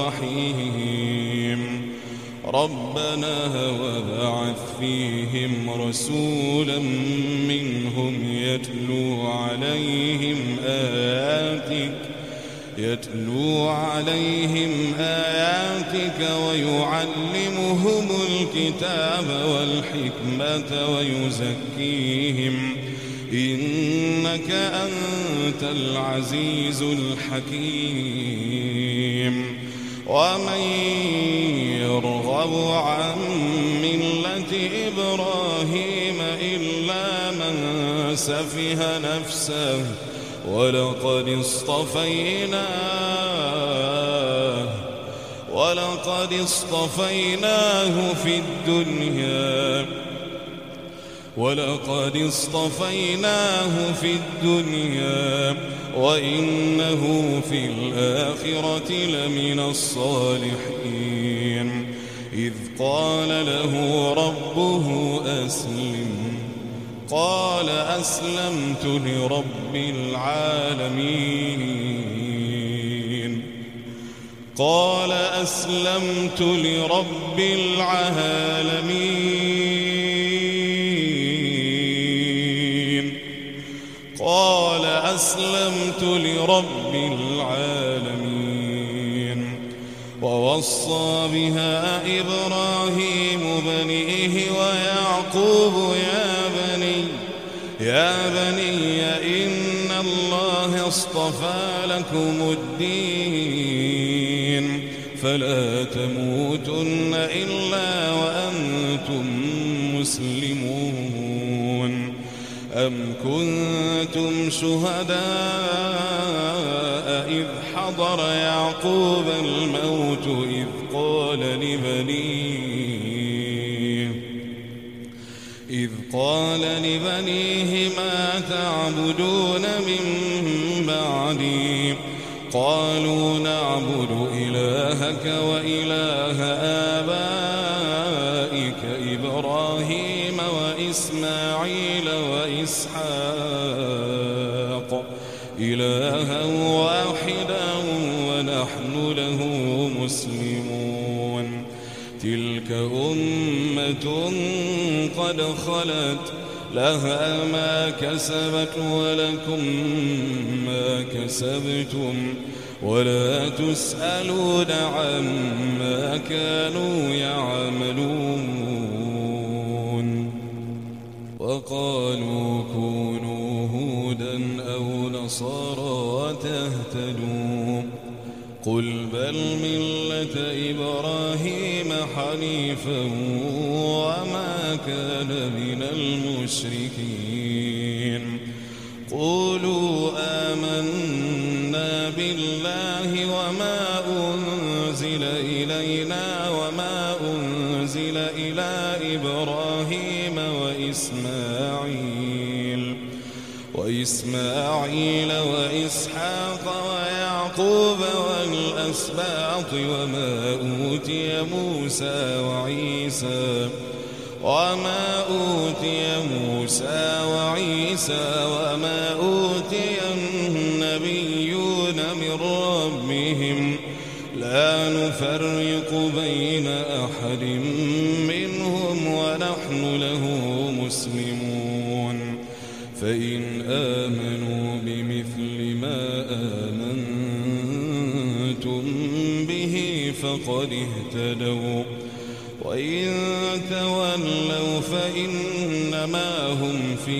الرحيم ربنا وابعث فيهم رسولا منهم يتلو عليهم آياتك يتلو عليهم آياتك ويعلمهم الكتاب والحكمة ويزكيهم إنك أنت العزيز الحكيم. ومن يرغب عن ملة إبراهيم إلا من سفه نفسه ولقد اصطفيناه ولقد اصطفيناه في الدنيا ولقد اصطفيناه في الدنيا وإنه في الآخرة لمن الصالحين. إذ قال له ربه أسلم قال أسلمت لرب العالمين قال أسلمت لرب العالمين قال أسلمت لرب العالمين. ووصى بها إبراهيم بنيه ويعقوب يا بني يا بني إن الله اصطفى لكم الدين فلا تموتن إلا وأنتم مسلمون. أم كنتم شهداء إذ حضر يعقوب الموت إذ قال لبنيه إذ قال لبنيه ما تعبدون من بعدي قالوا نعبد إلهك وإله آبائك إبراهيم وإسماعيل وإسحاق إلها واحدا ونحن له مسلمون تلك أمة قد خلت لها ما كسبت ولكم ما كسبتم ولا تسألون عما كانوا يعملون وقالوا كونوا هودا أو نصارى تهتدوا قل بل ملة إبراهيم حنيفا وما كان من المشركين قولوا آمنا بالله وما أنزل إلينا وما أنزل إلى إبراهيم وإسماعيل وإسماعيل وإسحاق ويعقوب والأسباط وما أوتي موسى وعيسى وما أوتي موسى وعيسى وما أوتي النبيون من ربهم لا نفرق بين أحد منهم ونحن له مسلمون فإن آمنوا بمثل ما آمنتم به فقد اهتدوا وإن تولوا فإنما هم في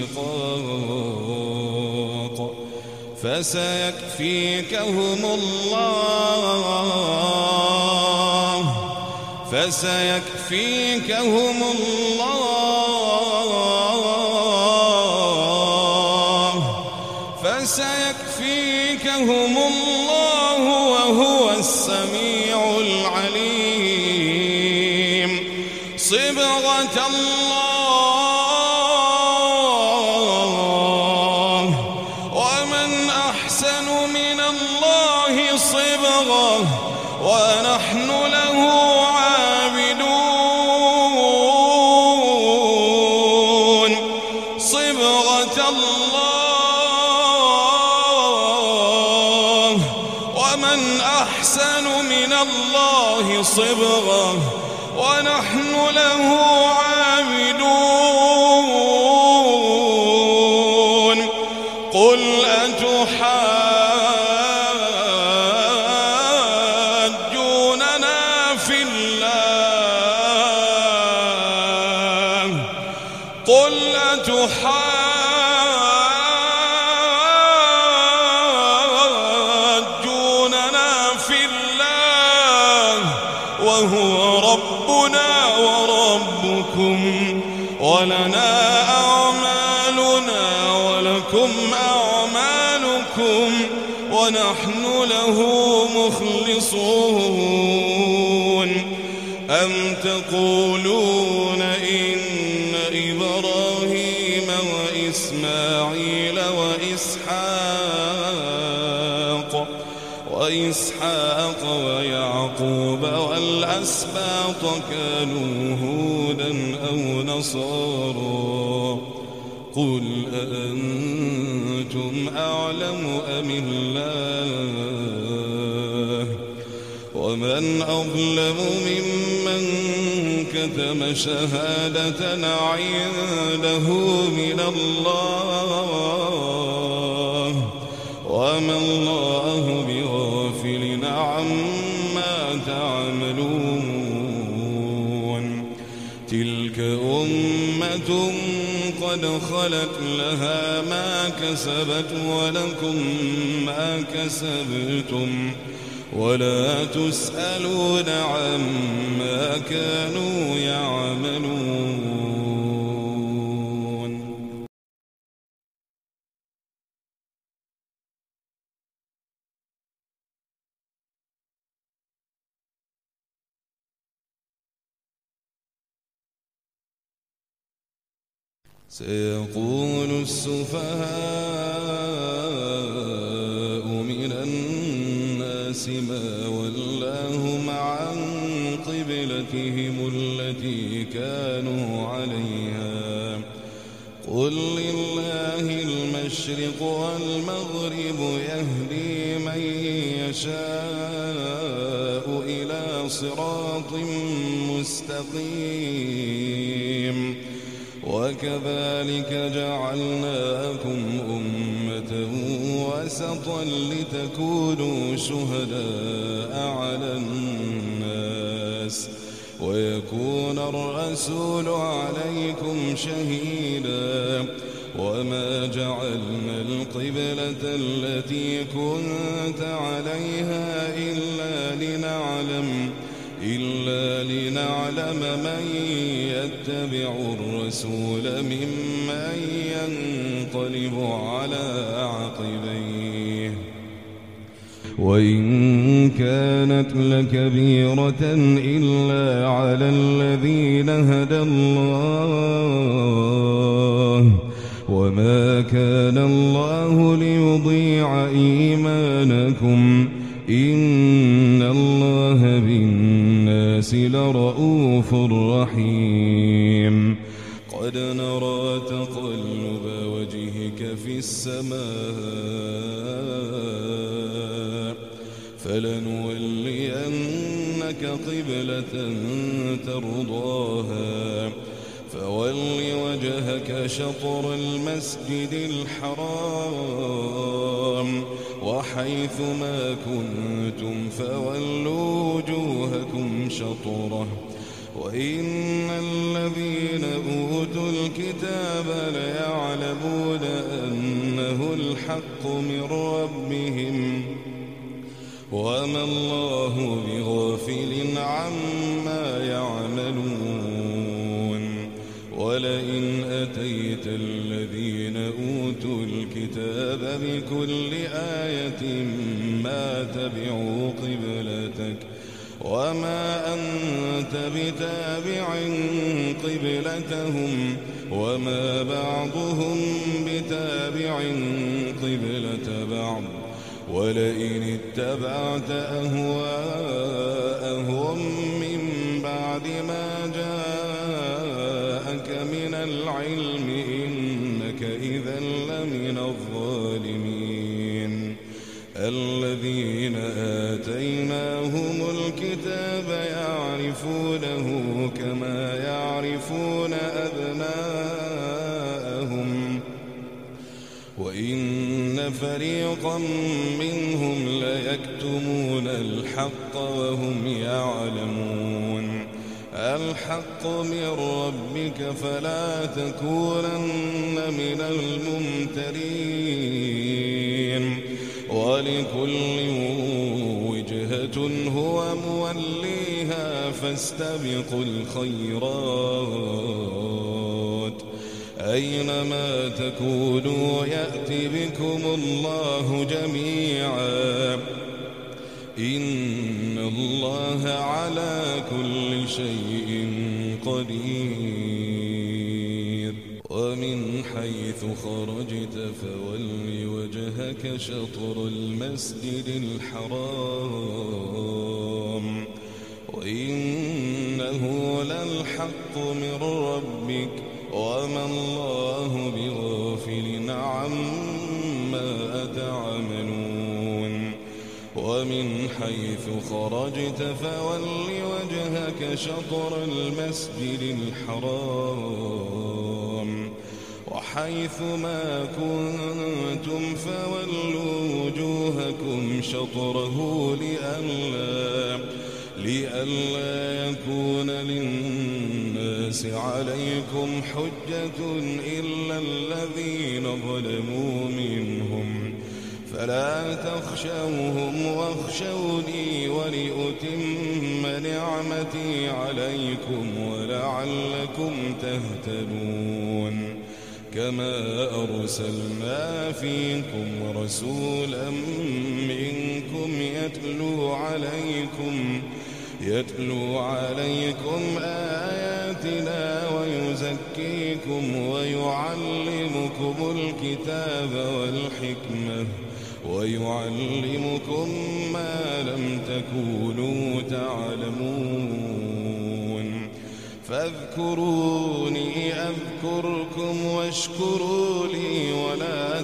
شقاق فسيكفيكهم الله فسيكفيكهم الله فسيكفيكهم الله وهو السميع العليم صبغة الله ومن أحسن من الله صبغة ونحن له عابدون صبغة الله ومن أحسن من الله صبغة ونحن له عابدون قل أتحاجوننا في الله قل أتحاجوننا في الله وهو ربنا وربكم ولنا أعمالنا ولكم أعمالكم ونحن له مخلصون أم تقولون إن إبراهيم وإسماعيل وإسحاق وإسحاق ويعقوب والأسباط كانوا هودا أو نصارى قل أأنتم أعلم أم الله ومن أظلم ممن كتم شهادة عنده من الله وما الله بغافل عما تعملون تلك أمة قد خلت لها ما كسبت ولكم ما كسبتم ولا تسألون عما كانوا يعملون سيقول السفهاء الناس ما ولاهم عن قبلتهم التي كانوا عليها قل لله المشرق والمغرب يهدي من يشاء إلى صراط مستقيم وكذلك جعلناكم أمة وسطا لتكونوا شهداء على الناس ويكون الرسول عليكم شهيدا وما جعلنا القبلة التي كنت عليها إلا لنعلم إلا لنعلم من يتبع الرسول ممن ينقلب على عقبيه وإن كانت لكبيرة إلا على الذين هدى الله وما كان الله ليضيع إيمانكم إن الله بالناس لرؤوف رحيم قد نرى تقلب وجهك في السماء فلنولينك قبلة ترضاها فول وجهك شطر المسجد الحرام وحيث ما كنتم فولوا وجوهكم شطره وإن الذين أوتوا الكتاب ليعلمون أنه الحق من ربهم وما الله بغافل عما يعملون ولئن أتيت الذين أوتوا الكتاب بكل آية ما تبعوا قبلتك وما أنت بتابع قبلتهم وما بعضهم بتابع قبلة بعض ولئن اتبعت أهواءهم من بعد ما جاءك من العلم إنك إذا لمن الظالمين الذين آتيناهم الكتاب يعرفونه كما يعرفون أبناءهم وإن فريقا منهم ليكتمون الحق وهم يعلمون الحق من ربك فلا تكونن من الممترين ولكل وجهة هو موليها فاستبقوا الخيرات أينما تكونوا يأتي بكم الله جميعا إن الله على كل شيء قدير ومن حيث خرجت فول وجهك شطر المسجد الحرام وإنه للحق من ربك وما الله بغافل عما تعملون ومن حيث خرجت فول وجهك شطر المسجد الحرام وحيث ما كنتم فولوا وجوهكم شطره لئلا لئلا يكون للناس عليكم حجة إلا الذين ظلموا منهم فلا تخشوهم واخشوني ولأتم نعمتي عليكم ولعلكم تهتدون كما أرسلنا فيكم رسولا منكم يتلو عليكم يتلو عليكم آياتنا ويزكيكم ويعلمكم الكتاب والحكمة ويعلمكم ما لم تكونوا تعلمون فاذكروني أذكركم واشكروا لي ولا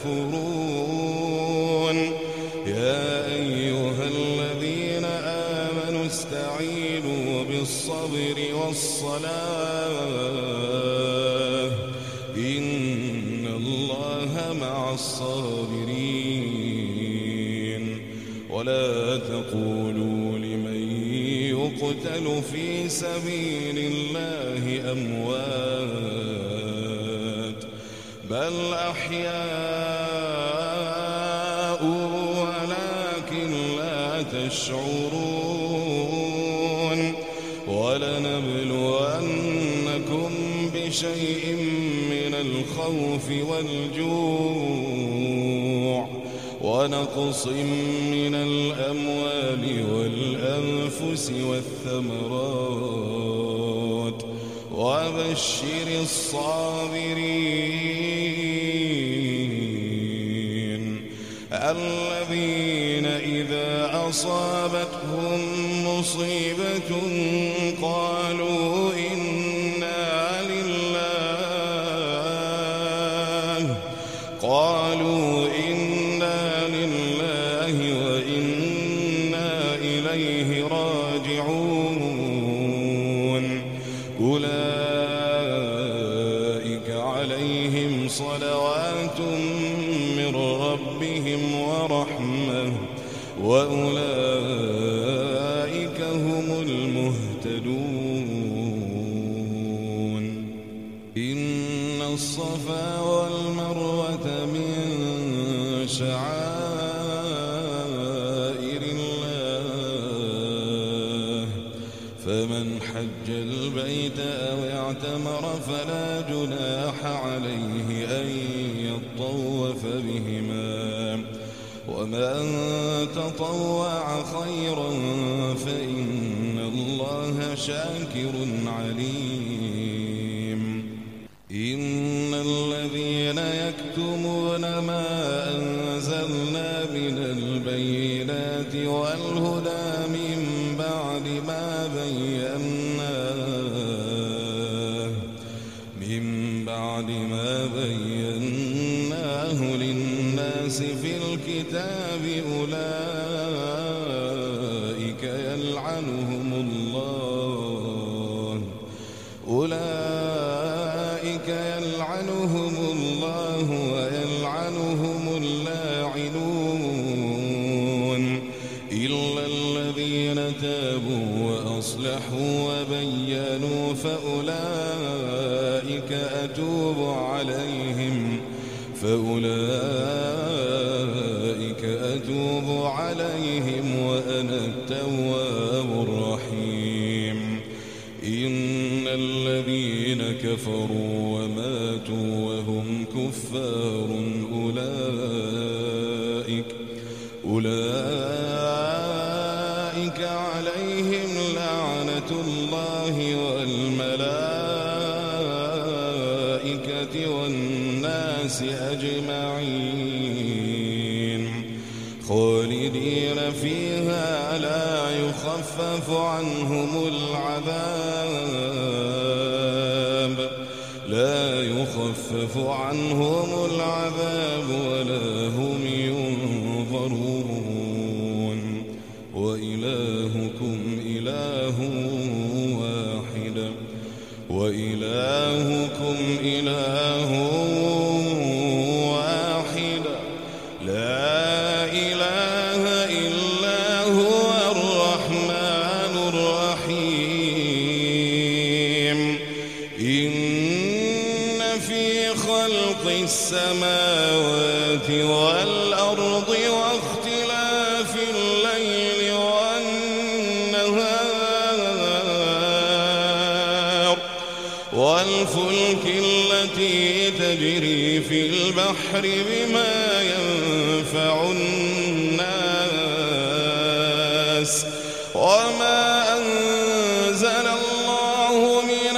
تكفرون يا أيها الذين آمنوا استعينوا بالصبر والصلاة إن الله مع الصابرين ولا تقولوا لمن يقتل في سبيل الله أموات بل أحياء ولكن لا تشعرون ولنبلونكم بشيء من الخوف والجوع ونقص من الأموال والأنفس والثمرات وبشر الصابرين الذين إذا أصابتهم مصيبة قالوا إنا لله قالوا إنا لله وإنا إليه راجعون أولئك عليهم صلوات من ربهم ورحمة وأولئك هم المهتدون إن الصفا والمروة من شعائر الله فمن حج البيت أو اعتمر فلا جناح عليه أن يطوف بهما ومن تطوع خيرا فإن الله شاكر عليم إن الذين يكتمون ما أنزلنا من البينات والهدى من بعد ما بيناه من بعد ما بيناه للناس في الكتاب أولئك يلعنهم الله أولئك يلعنهم الله ويلعنهم اللاعنون إلا الذين تابوا وأصلحوا وبينوا فأولئك أتوب عليهم فأولئك أتوب عليهم وأنا التواب الرحيم إن الذين كفروا وماتوا وهم كفار أولئك أولئك عليهم لعنة الله والملائكة والناس أجمعين خالدين فيها لا يخفف عنهم العذاب لا يخفف عنهم العذاب ولا هم ينظرون وإلهكم إله واحد وإلهكم إله واحد لا إله إلا هو الرحمن الرحيم إن في خلق السماوات والأرض واختلاف الليل والنهار والفلك التي تجري في البحر بما ينفع الناس وما أنزل الله من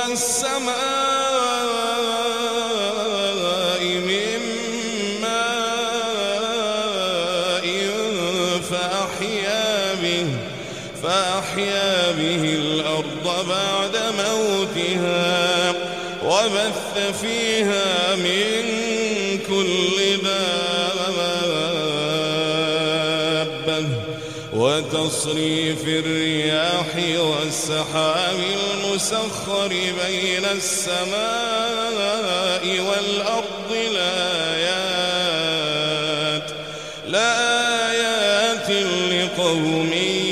السماء من ماء به فأحيا به الأرض بعد موتها وبث فيها من كل دابة وتصريف الرياح والسحاب المسخر بين السماء والأرض لآيات لآيات لقوم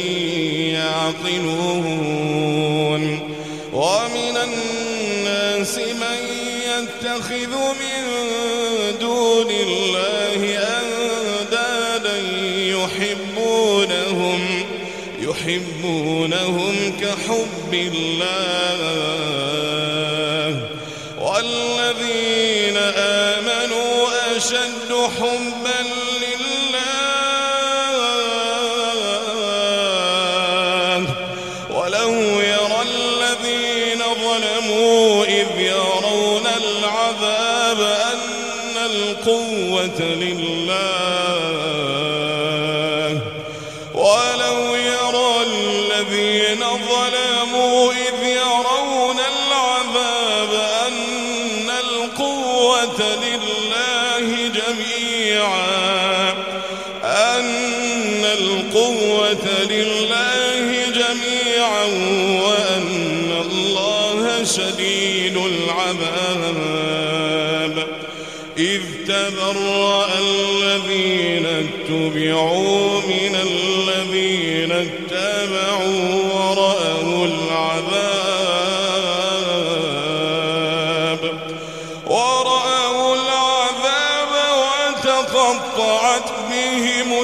يعقلون ومن الناس من يتخذ من دون الله أندادا يحبونهم يحبونهم كحب الله والذين آمنوا أشد حبا لله ولو يرى الذين ظلموا إذ يرون العذاب أن القوة لله ولو يرى الذين ظلموا إذ يرون العذاب أن القوة لله جميعا أن القوة لله جميعا وأن الله شديد العذاب إذ تبرأ الذين اتبعوا من الذين اتبعوا ورأوا العذاب ورأوا العذاب وتقطعت بهم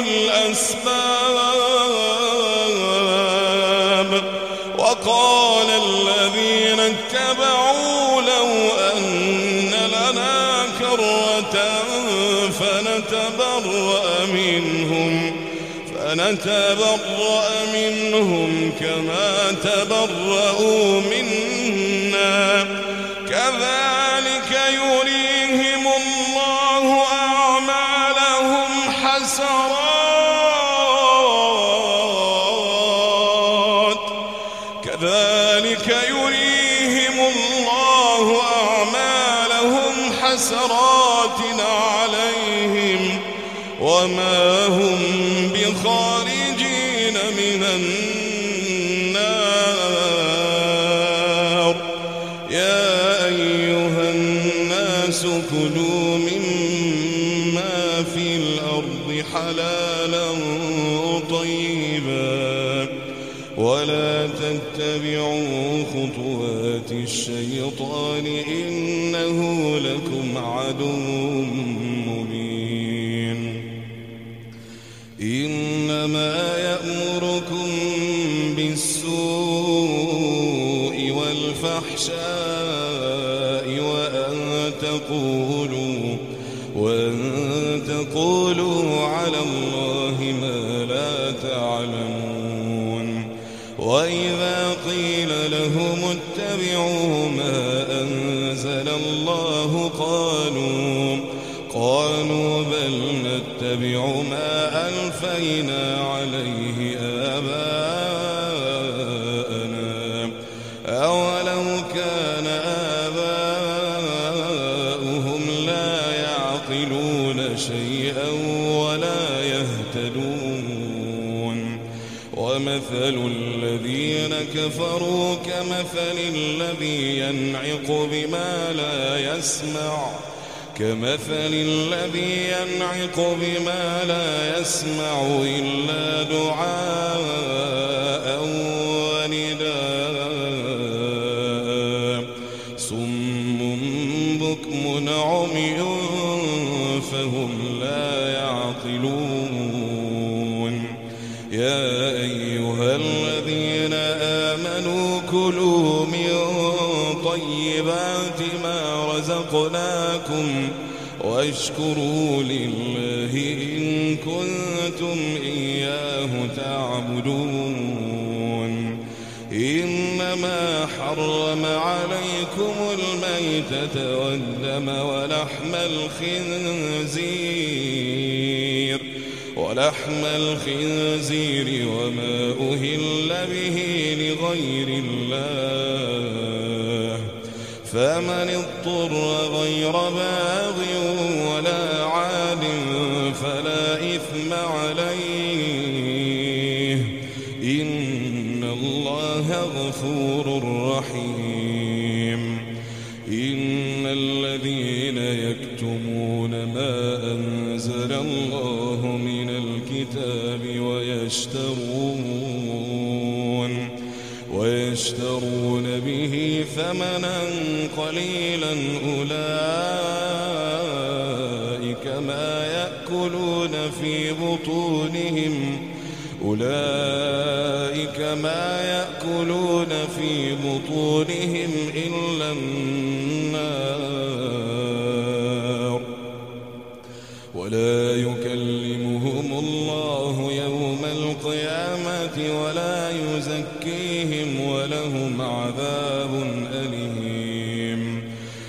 الأسباب وقال الذين اتبعوا لو أن لنا كرة فنتبرأ منهم فنتبرأ منهم كما تبرأوا منا كذلك يريهم الله أعمالهم حسرات كذلك يريهم الله أعمالهم حسرات عليهم وما هم بخارجين من النار يا أيها الناس كلوا مما في الأرض حلالا طيبا ولا تتبعوا خطوات الشيطان إنه لكم عدو مبين إنما يأمركم بالسوء والفحشاء وأن تقولوا وأن تقولوا على الله ما لا تعلمون وإذا قيل لهم اتبعوا ما أنزل الله قالوا قالوا بل نتبع ما ألفينا عليه آباءنا أولو كان آباؤهم لا يعقلون شيئا ولا يهتدون ومثل الذين كفروا كمثل الذي ينعق بما لا يسمع كمثل الذي ينعق بما لا يسمع إلا دعاء ونداء صم بكم عمي فهم لا يعقلون يا أيها الذين آمنوا كلوا من طيبات ما رزقناكم واشكروا لله إن كنتم إياه تعبدون إنما حرم عليكم الميتة والدم ولحم الخنزير ولحم الخنزير وما أهل به لغير الله فمن اضطر غير باغ ولا عاد فلا إثم عليه إن الله غفور رحيم إن الذين يكتمون ما أنزل الله من الكتاب ويشترون ويشترون به ثمنا قليلا أولئك ما يأكلون في بطونهم أولئك ما يأكلون في بطونهم إلا النار ولا يكلمهم الله يوم القيامة ولا يزكيهم ولهم عذاب أليم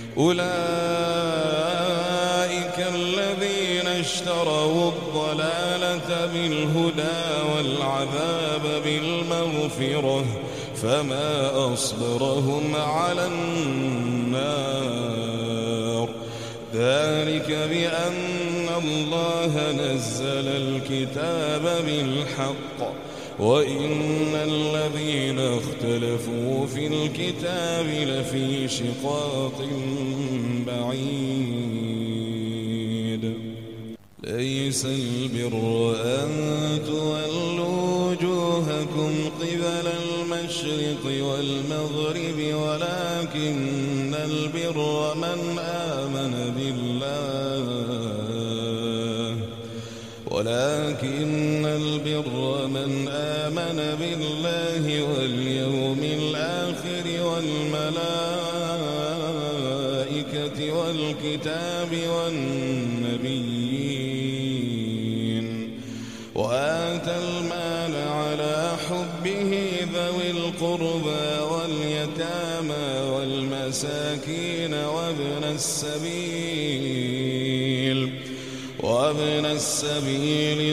أولئك الذين اشتروا الضلالة بالهدى والعذاب بالمغفرة فما أصبرهم على النار ذلك بأن الله نزل الكتاب بالحق وإن الذين اختلفوا في الكتاب لفي شقاق بعيد ليس البر أن تولوا وجوهكم قبل المشرق والمغرب ولكن البر من آمن بالله ولكن البر من آمن بالله واليوم الآخر والملائكة والكتاب والنبيين وآتى المال على حبه ذوي القربى واليتامى والمساكين وابن السبيل وابن السبيل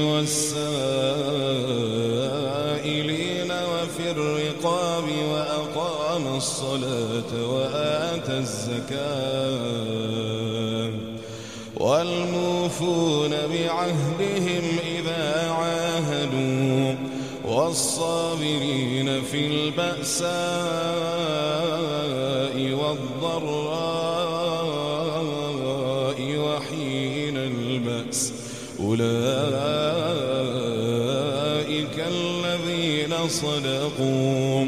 والسائلين وفي الرقاب وأقام الصلاة وآتى الزكاة والموفون بعهدهم إذا عاهدوا والصابرين في البأساء والضراء وحين البأس أولئك الذين صدقوا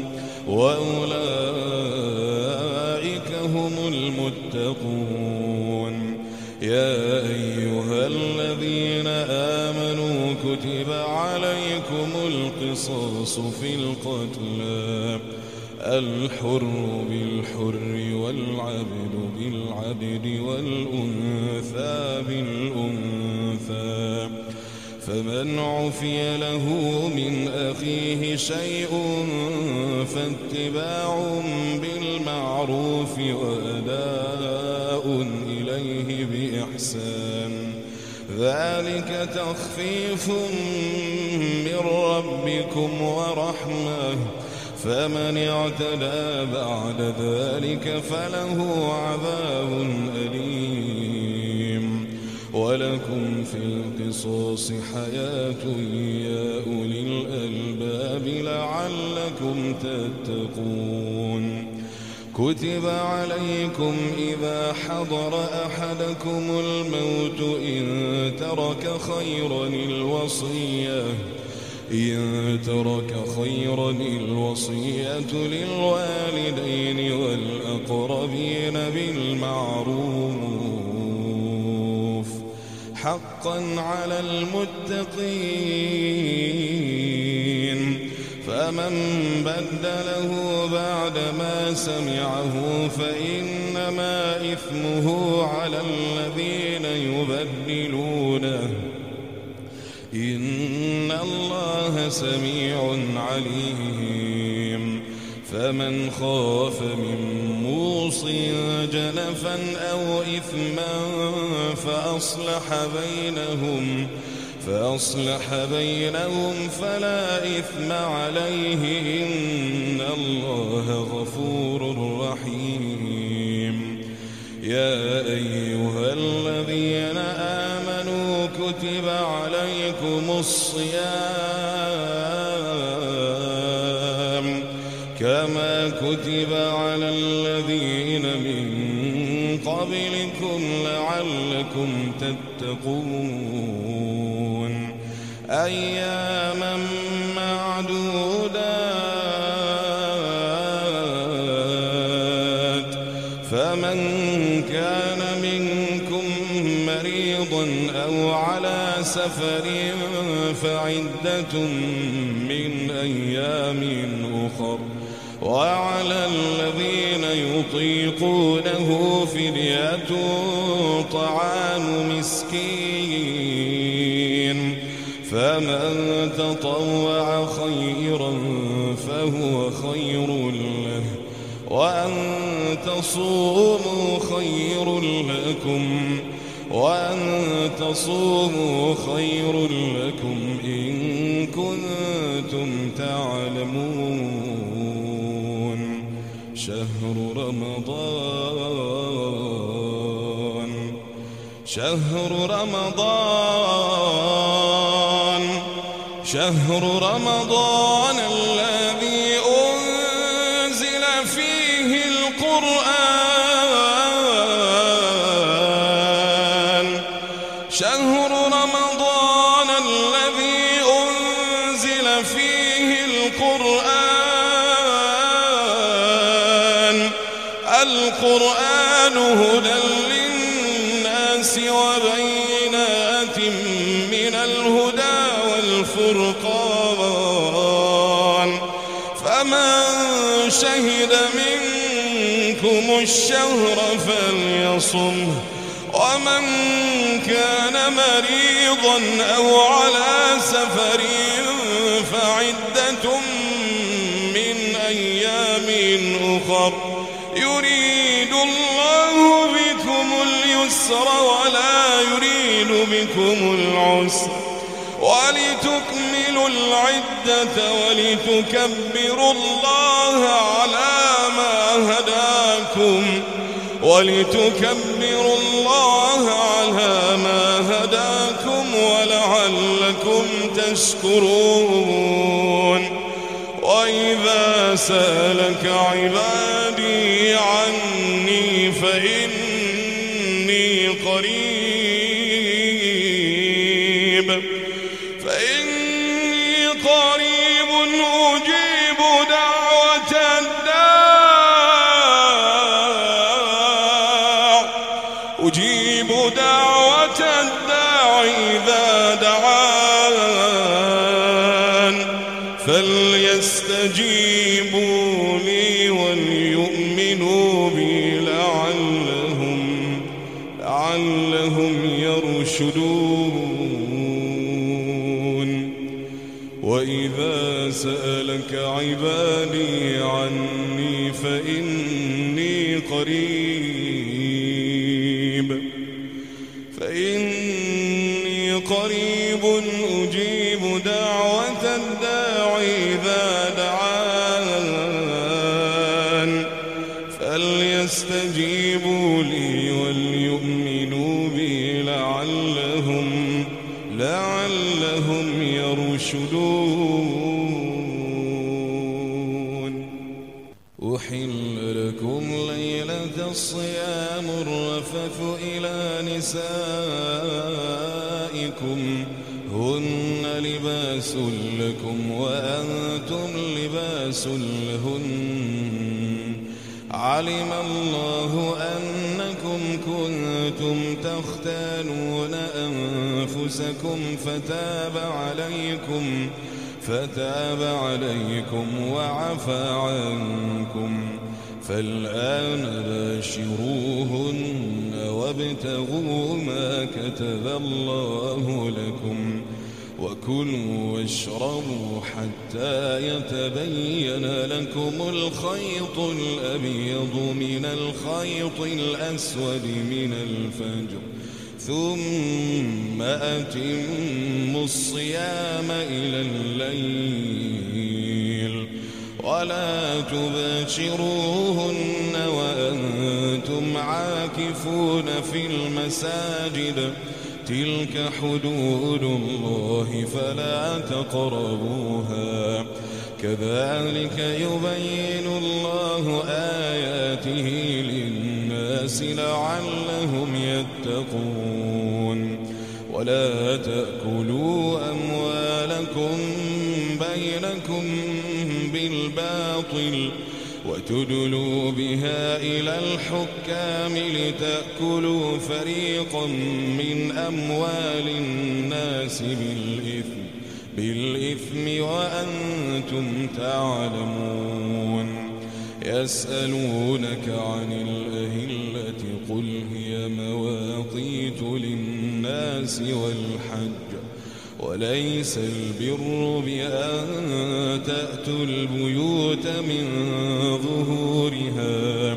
وأولئك هم المتقون يا أيها الذين آمنوا كتب عليكم القصاص في القتلى الحر بالحر والعبد بالعبد والأنثى بالأنثى فمن عفي له من أخيه شيء فاتباع بالمعروف وأداء إليه بإحسان ذلك تخفيف من ربكم ورحمة فمن اعتدى بعد ذلك فله عذاب أليم ولكم في القصاص حياة يا أولي الألباب لعلكم تتقون كتب عليكم إذا حضر أحدكم الموت إن ترك خيرا الوصية إن ترك خيرا الوصية للوالدين والأقربين بالمعروف حقا على المتقين فمن بدله بعدما سمعه فإنما إثمه على الذين يبدلونه إن الله سميع عليم فمن خاف من موص جنفا أو إثما فأصلح بينهم فأصلح بينهم فلا إثم عليه إن الله غفور رحيم. يا أيها الذين آمنوا كتب عليكم الصيام كما كتب على الذين من قبلكم لعلكم تتقون أياما معدودات فمن كان منكم مريضا أو على سفر فعدة من أيام أخر وعلى الذين يطيقونه فدية طعام مسكين فمن تطوع خيرا فهو خير له وأن تصوموا خير لكم وأن تصوموا خير لكم إن كنتم تعلمون. شهر رمضان شهر رمضان شهر رمضان الذي أنزل فيه القرآن شهر رمضان الذي أنزل فيه القرآن القرآن هدى للناس وبينات من الهدى والفرقان فمن شهد منكم الشهر فليصمه ومن كان مريضا أو على سفر فعدة من أيام أخر يريد الله بكم اليسر ولا يريد بكم العسر ولتكملوا العدة ولتكبروا الله على ما هداكم ولتكبروا الله على ما هداكم ولعلكم تشكرون. وإذا سألك عبادي عني فإني قريب فإني قريب أجيب دعوة الداع أجيب دعوة الداع إذا دعان فليستجيبوا لي وليؤمنوا بي لعلهم لعلهم يرشدون. وإذا سألك عبادي عني فإني قريب فإني قريب أجيب دعوة الداع إذا دعان فليستجيبوا لي وليؤمنوا بي لعلهم لعلهم يرشدون. أحل لكم ليلة الصيام الرفث إلى نسائكم هن لباس لكم وأنتم لباس لهن علم الله أنكم كنتم تختانون أنفسكم فتاب عليكم فتاب عليكم وعفى عنكم فالآن باشروهن وابتغوا ما كتب الله لكم وكلوا واشربوا حتى يتبين لكم الخيط الأبيض من الخيط الأسود من الفجر ثم أتموا الصيام إلى الليل ولا تباشروهن وأنتم عاكفون في المساجد تلك حدود الله فلا تقربوها كذلك يبين الله آياته للناس لعلهم يتقون ولا تأكلوا أموالكم بينكم بالباطل وتدلوا بها إلى الحكام لتأكلوا فريقا من أموال الناس بالإثم بالإثم وأنتم تعلمون يسألونك عن الأهلة قل هي مواقيت للناس والحج وليس البر بأن تأتوا البيوت من ظهورها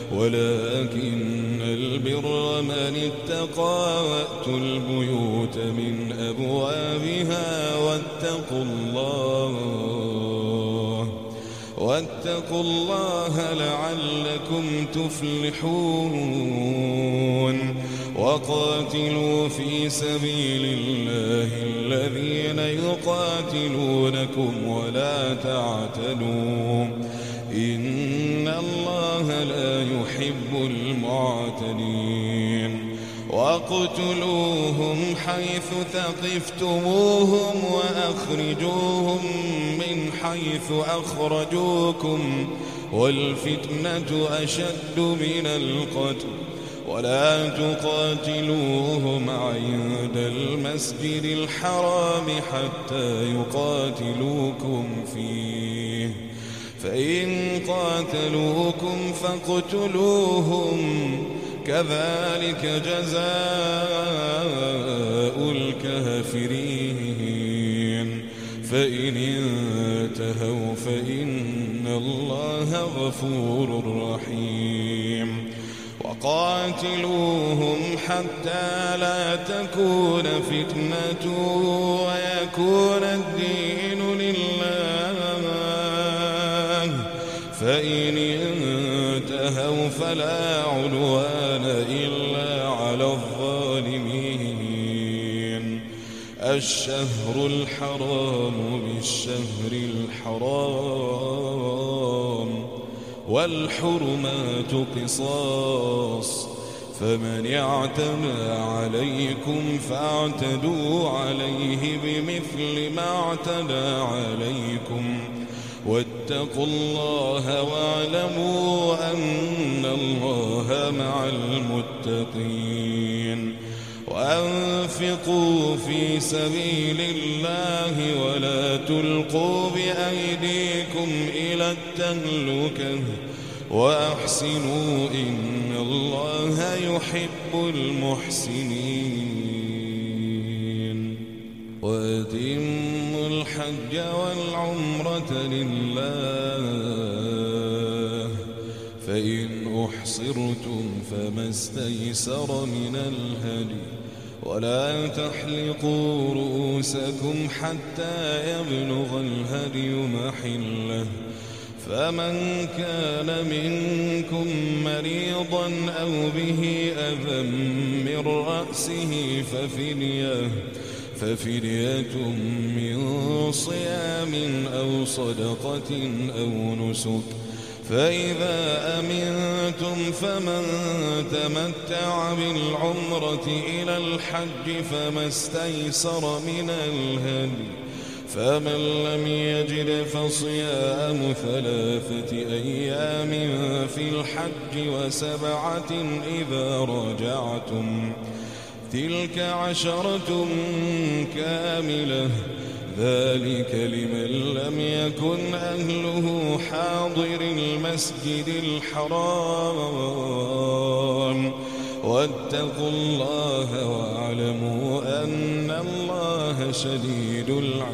ولكن البر من اتقى وأتوا البيوت من أبوابها واتقوا الله واتقوا الله لعلكم تفلحون وقاتلوا في سبيل الله الذين يقاتلونكم ولا تعتدوا إن الله لا يحب المعتدين واقتلوهم حيث ثقفتموهم وأخرجوهم من حيث أخرجوكم والفتنة أشد من القتل ولا تقاتلوهم عند المسجد الحرام حتى يقاتلوكم فيه فإن قاتلوكم فاقتلوهم كذلك جزاء الكافرين فإن انتهوا فإن الله غفور رحيم وقاتلوهم حتى لا تكون فتنة ويكون الدين لله فإن انتهوا فلا عدوان إلا على الظالمين الشهر الحرام بالشهر الحرام والحرمات قصاص فمن اعتدى عليكم فاعتدوا عليه بمثل ما اعتدى عليكم واتقوا الله واعلموا أن الله مع المتقين وأنفقوا في سبيل الله ولا تلقوا بأيديكم إلى التهلكة وأحسنوا إن الله يحب المحسنين وأتموا الحج والعمرة لله فإن أحصرتم فما استيسر من الهدي ولا تحلقوا رؤوسكم حتى يبلغ الهدي محله فمن كان منكم مريضا أو به أذى من رأسه ففدية ففدية من صيام أو صدقة أو نسك فإذا أمنتم فمن تمتع بالعمرة إلى الحج فما استيسر من الهدي فمن لم يجد فصيام ثلاثة أيام في الحج وسبعة إذا رجعتم تلك عشرة كاملة ذلك لمن لم يكن أهله حاضر المسجد الحرام واتقوا الله واعلموا أن الله شديد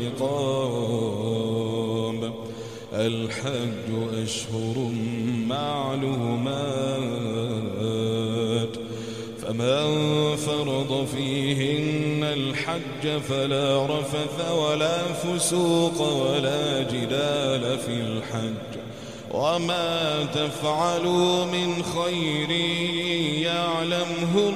العقاب الحج أشهر معلومات فمن فرض فيهن الحج فلا رفث ولا فسوق ولا جدال في الحج وما تفعلوا من خير يعلمه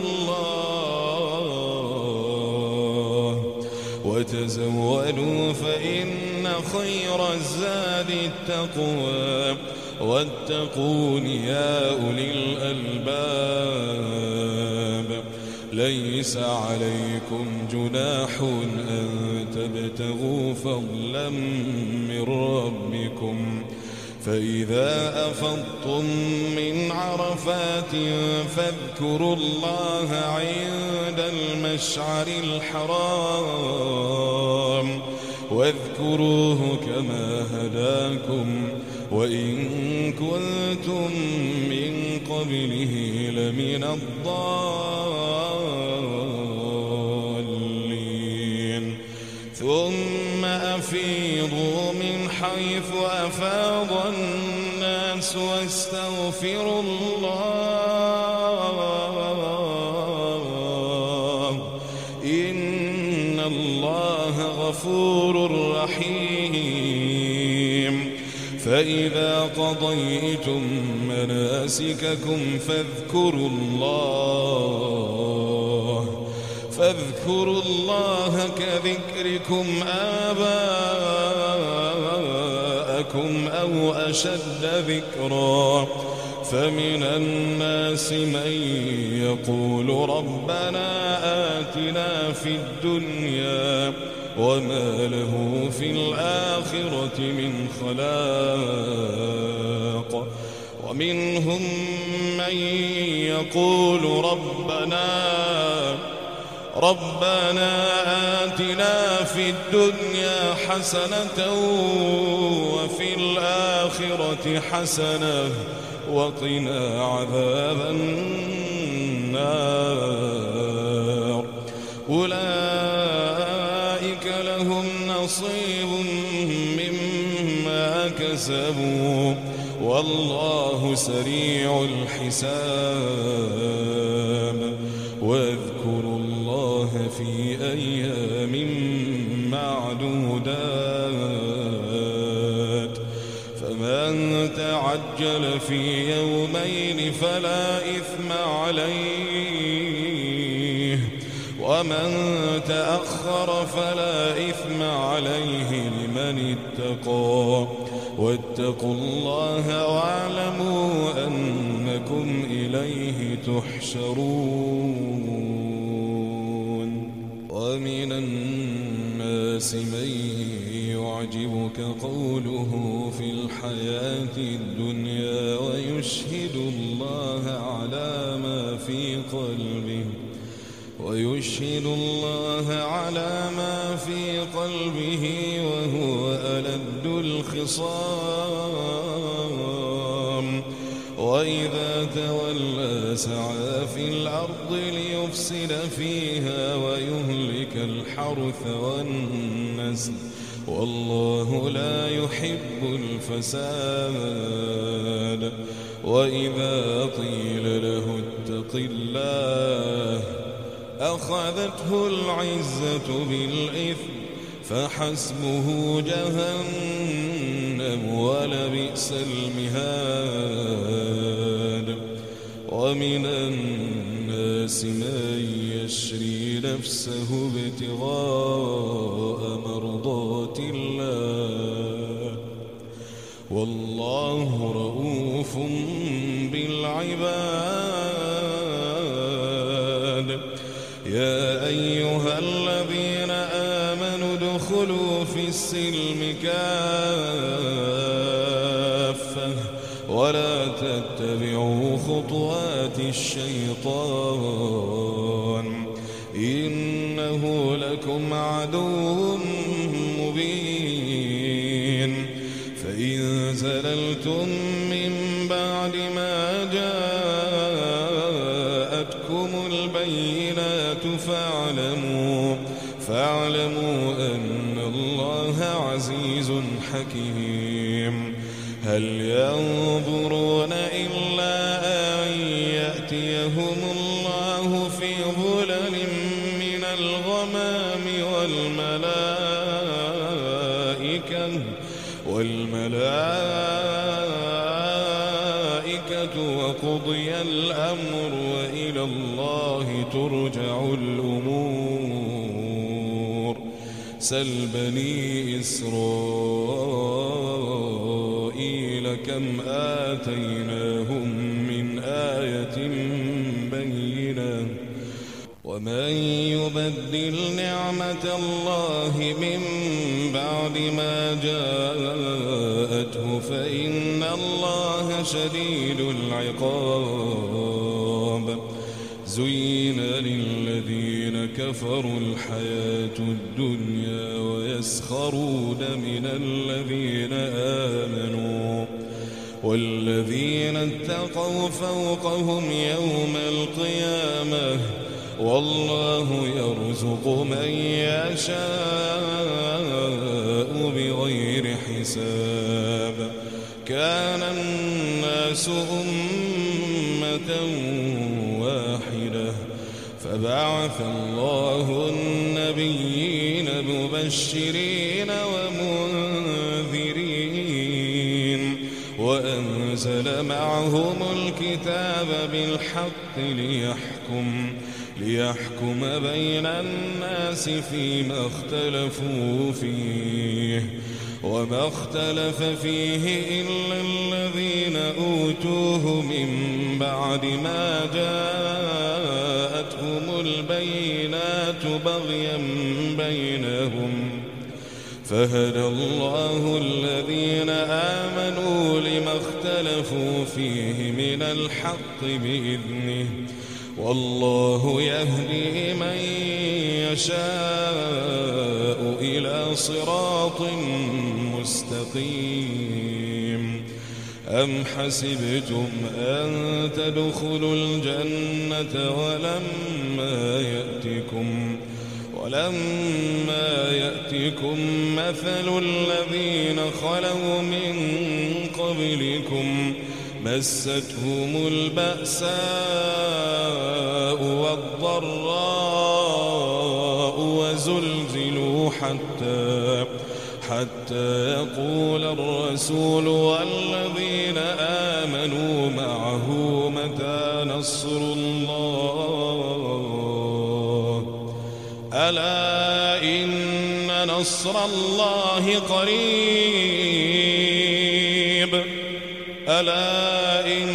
الله وتزودوا فإن خير الزاد التقوى واتقون يا أولي الألباب ليس عليكم جناح أن تبتغوا فضلا من ربكم فإذا أفضتم من عرفات فاذكروا الله عند المشعر الحرام واذكروه كما هداكم وإن كنتم من قبله لمن الضالين ثم أفيضوا من حيث أفاض الناس واستغفروا الله إن الله غفور رحيم فإذا قضيتم مناسككم فاذكروا الله فاذكروا الله كذكركم آباءكم أو أشد ذكرا فمن الناس من يقول ربنا آتنا في الدنيا وما له في الآخرة من خلاق ومنهم من يقول ربنا ربنا آتنا في الدنيا حسنة وفي الآخرة حسنة وقنا عذاب النار أولئك لهم نصيب مما كسبوا والله سريع الحساب واذكروا الله في أيام معدودات فمن تعجل في يومين فلا إثم عليه ومن تأخر فلا إثم عليه لمن اتقى واتقوا الله واعلموا أنكم إليه تحشرون ومن الناس من يعجبك قوله في الحياة الدنيا ويشهد الله على ما في قلبه ويشهد الله على ما في قلبه وهو ألد الخصام وإذا تولى سعى في الأرض ليفسد فيها ويهلك الحرث والنسل والله لا يحب الفساد وإذا قيل له اتق الله أخذته العزة بالإثم فحسبه جهنم ولبئس المهاد ومن الناس من يشري نفسه ابتغاء مرضات الله والله رؤوف بالعباد يا أيها الذين آمنوا ادخلوا في السلم كافة ولا تتبعوا خطوات الشيطان إنه لكم عدو مبين فإن زللتم من بعد ما جاءتكم البينات فاعلموا فاعلموا أن الله عزيز حكيم هل ينظرون إلا أن يأتيهم الله والملائكة وقضي الأمر وإلى الله ترجع الأمور. سل بني إسرائيل كم آتيناهم من آية بينة ومن يبدل نعمة الله من بعد ما جاءته فإن الله شديد العقاب. زين للذين كفروا الحياة الدنيا ويسخرون من الذين آمنوا والذين اتقوا فوقهم يوم القيامة والله يرزق من يشاء بغير حساب. كان الناس أمة واحدة فبعث الله النبيين مبشرين ومنذرين وأنزل معهم الكتاب بالحق ليحكم ليحكم بين الناس فيما اختلفوا فيه وما اختلف فيه إلا الذين أوتوه من بعد ما جاءتهم البينات بغيا بينهم فهدى الله الذين آمنوا لما اختلفوا فيه من الحق بإذنه والله يهدي من يشاء إلى صراط مستقيم. أم حسبتم أن تدخلوا الجنة ولما يأتكم ولما يأتكم مثل الذين خلوا من قبلكم مستهم البأساء والضراء وزلزلوا حتى حتى يقول الرسول والذين آمنوا معه متى نصر الله ألا إن نصر الله قريب ألا إن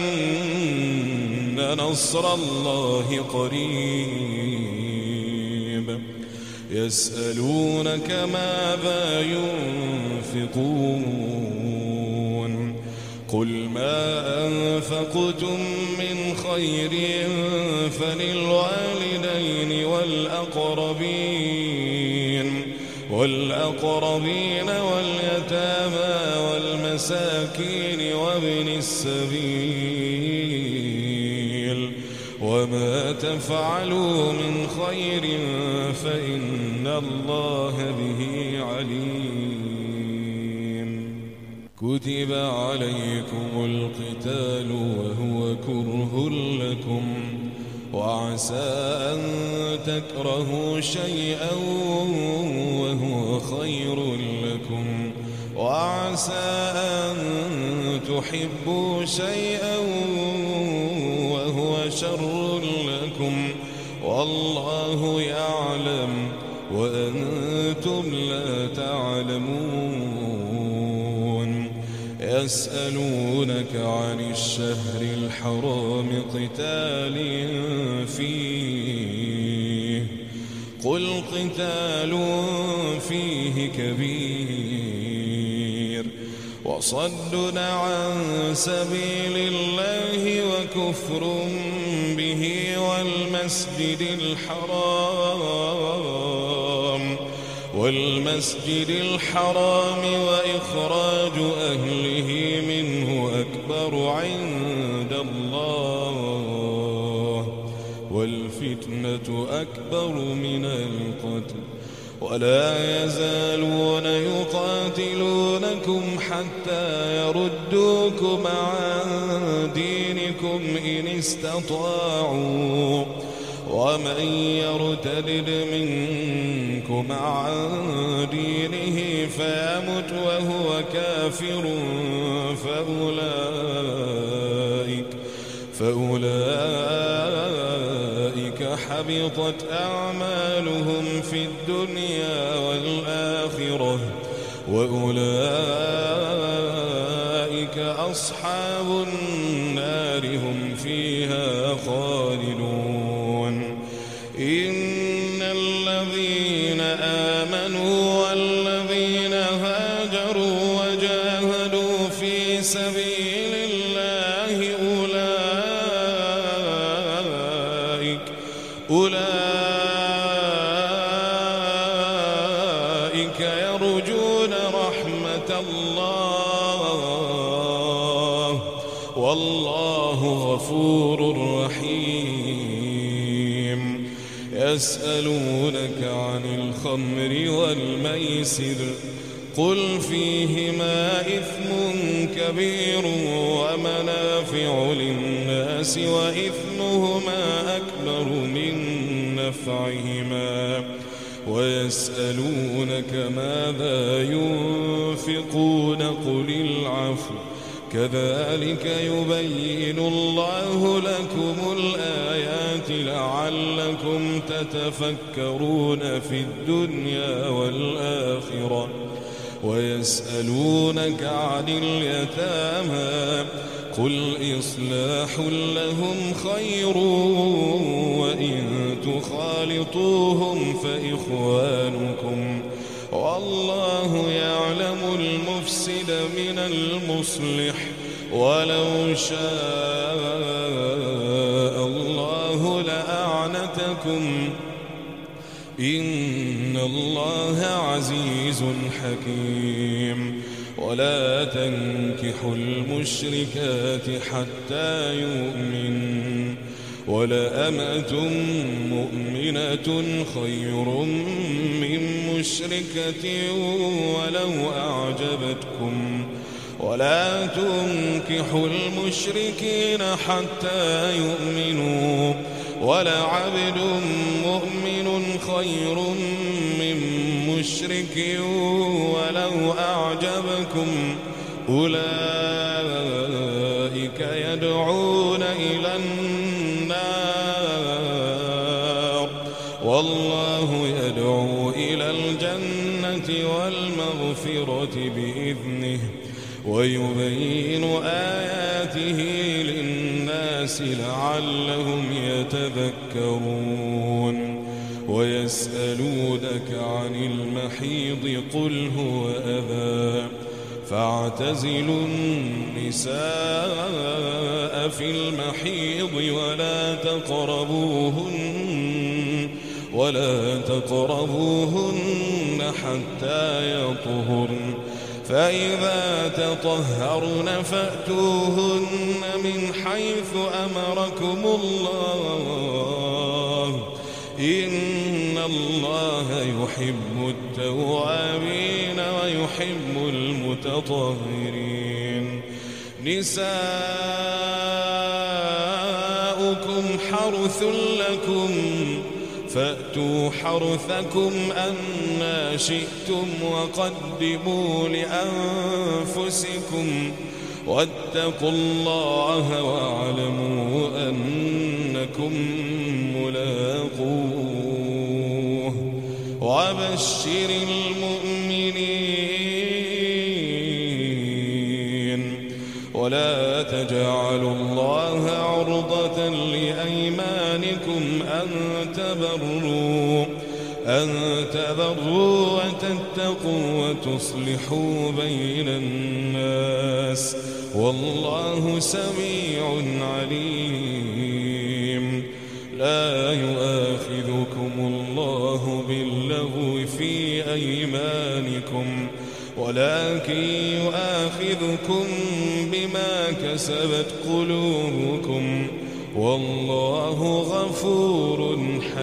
نصر الله قريب. يسألونك ماذا ينفقون قل ما أنفقتم من خير فللوالدين والأقربين والأقربين واليتامى والمساكين وابن السبيل وما تفعلوا من خير فإن الله به عليم. كتب عليكم القتال وهو كره لكم وعسى أن تكرهوا شيئا وهو خير لكم وعسى أن تحبوا شيئا وهو شر لكم والله يعلم وأنتم لا تعلمون. يسألونك عن الشهر الحرام قتال فيه قل قتال فيه كبير وصد عن سبيل الله وكفر به والمسجد الحرام والمسجد الحرام وإخراج أهله منه أكبر عند الله والفتنة أكبر من القتل ولا يزالون يقاتلونكم حتى يردوكم عن دينكم إن استطاعوا ومن يرتد منكم عن دينه فيمت وهو كافر فأولئك, فأولئك حبطت أعمالهم في الدنيا والآخرة وأولئك أصحاب النار هم فيها خالدون. إن الذين آمنوا والذين هاجروا وجاهدوا في سبيل الله أولئك أولئك يرجون رحمة الله والله غفور رحيم. يسألونك عن الخمر والميسر قل فيهما إثم كبير ومنافع للناس وإثمهما أكبر من نفعهما ويسألونك ماذا ينفقون قل العفو كذلك يبين الله لكم الآيات لعلكم تتفكرون في الدنيا والآخرة. ويسألونك عن اليتامى قل إصلاح لهم خير وإن تخالطوهم فإخوانكم والله يعلم المفسد من المصلح ولو شاء الله لأعنتكم إن الله عزيز حكيم. ولا تنكحوا المشركات حتى يؤمنوا ولأمة مؤمنة خير من مشركة ولو أعجبتكم ولا تنكحوا المشركين حتى يؤمنوا ولعبد مؤمن خير من مشرك ولو أعجبكم أولئك يدعون إلى النار والله يدعو إلى الجنة والمغفرة بإذنه ويبين آياته للناس لعلهم يتذكرون. ويسألونك عن المحيض قل هو أذى فاعتزلوا النساء في المحيض ولا تقربوهن ولا تقربوهن حتى يطهرن فإذا تطهرن فأتوهن من حيث أمركم الله إن الله يحب التوابين ويحب المتطهرين. نساؤكم حرث لكم فأتوا حرثكم أنى شئتم وقدموا لأنفسكم واتقوا الله واعلموا أنكم ملاقوه. وبشر المؤمنين ولا تجعلوا الله عرضة لأيمانكم أن تبروا أن تبروا وتتقوا وتصلحوا بين الناس والله سميع عليم. لا يؤاخذكم الله باللغو في أيمانكم ولكن يؤاخذكم بما كسبت قلوبكم والله غفور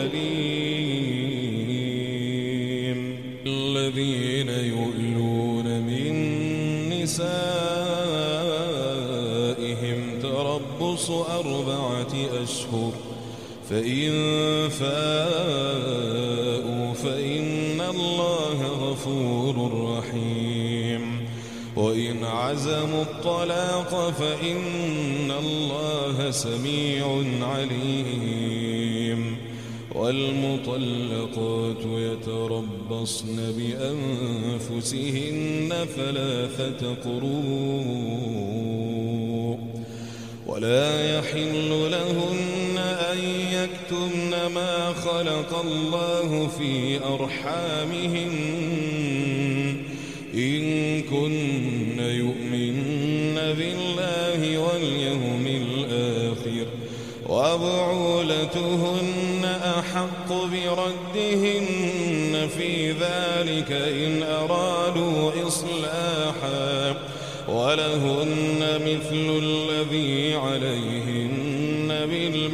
حليم. الذين يؤلون من نسائهم تربص أربعة أشهر فإن فاءوا فإن الله غفور رحيم وإن عزموا الطلاق فإن الله سميع عليم والمطلقات يتربصن بأنفسهن ثلاثة قروء ولا يحل لهن أن يكتمن ما خلق الله في أرحامهن إن كن يؤمن بالله واليوم الآخر وبعولتهن أحق بردهن في ذلك إن أرادوا إصلاحا ولهن مثل الذي عليهن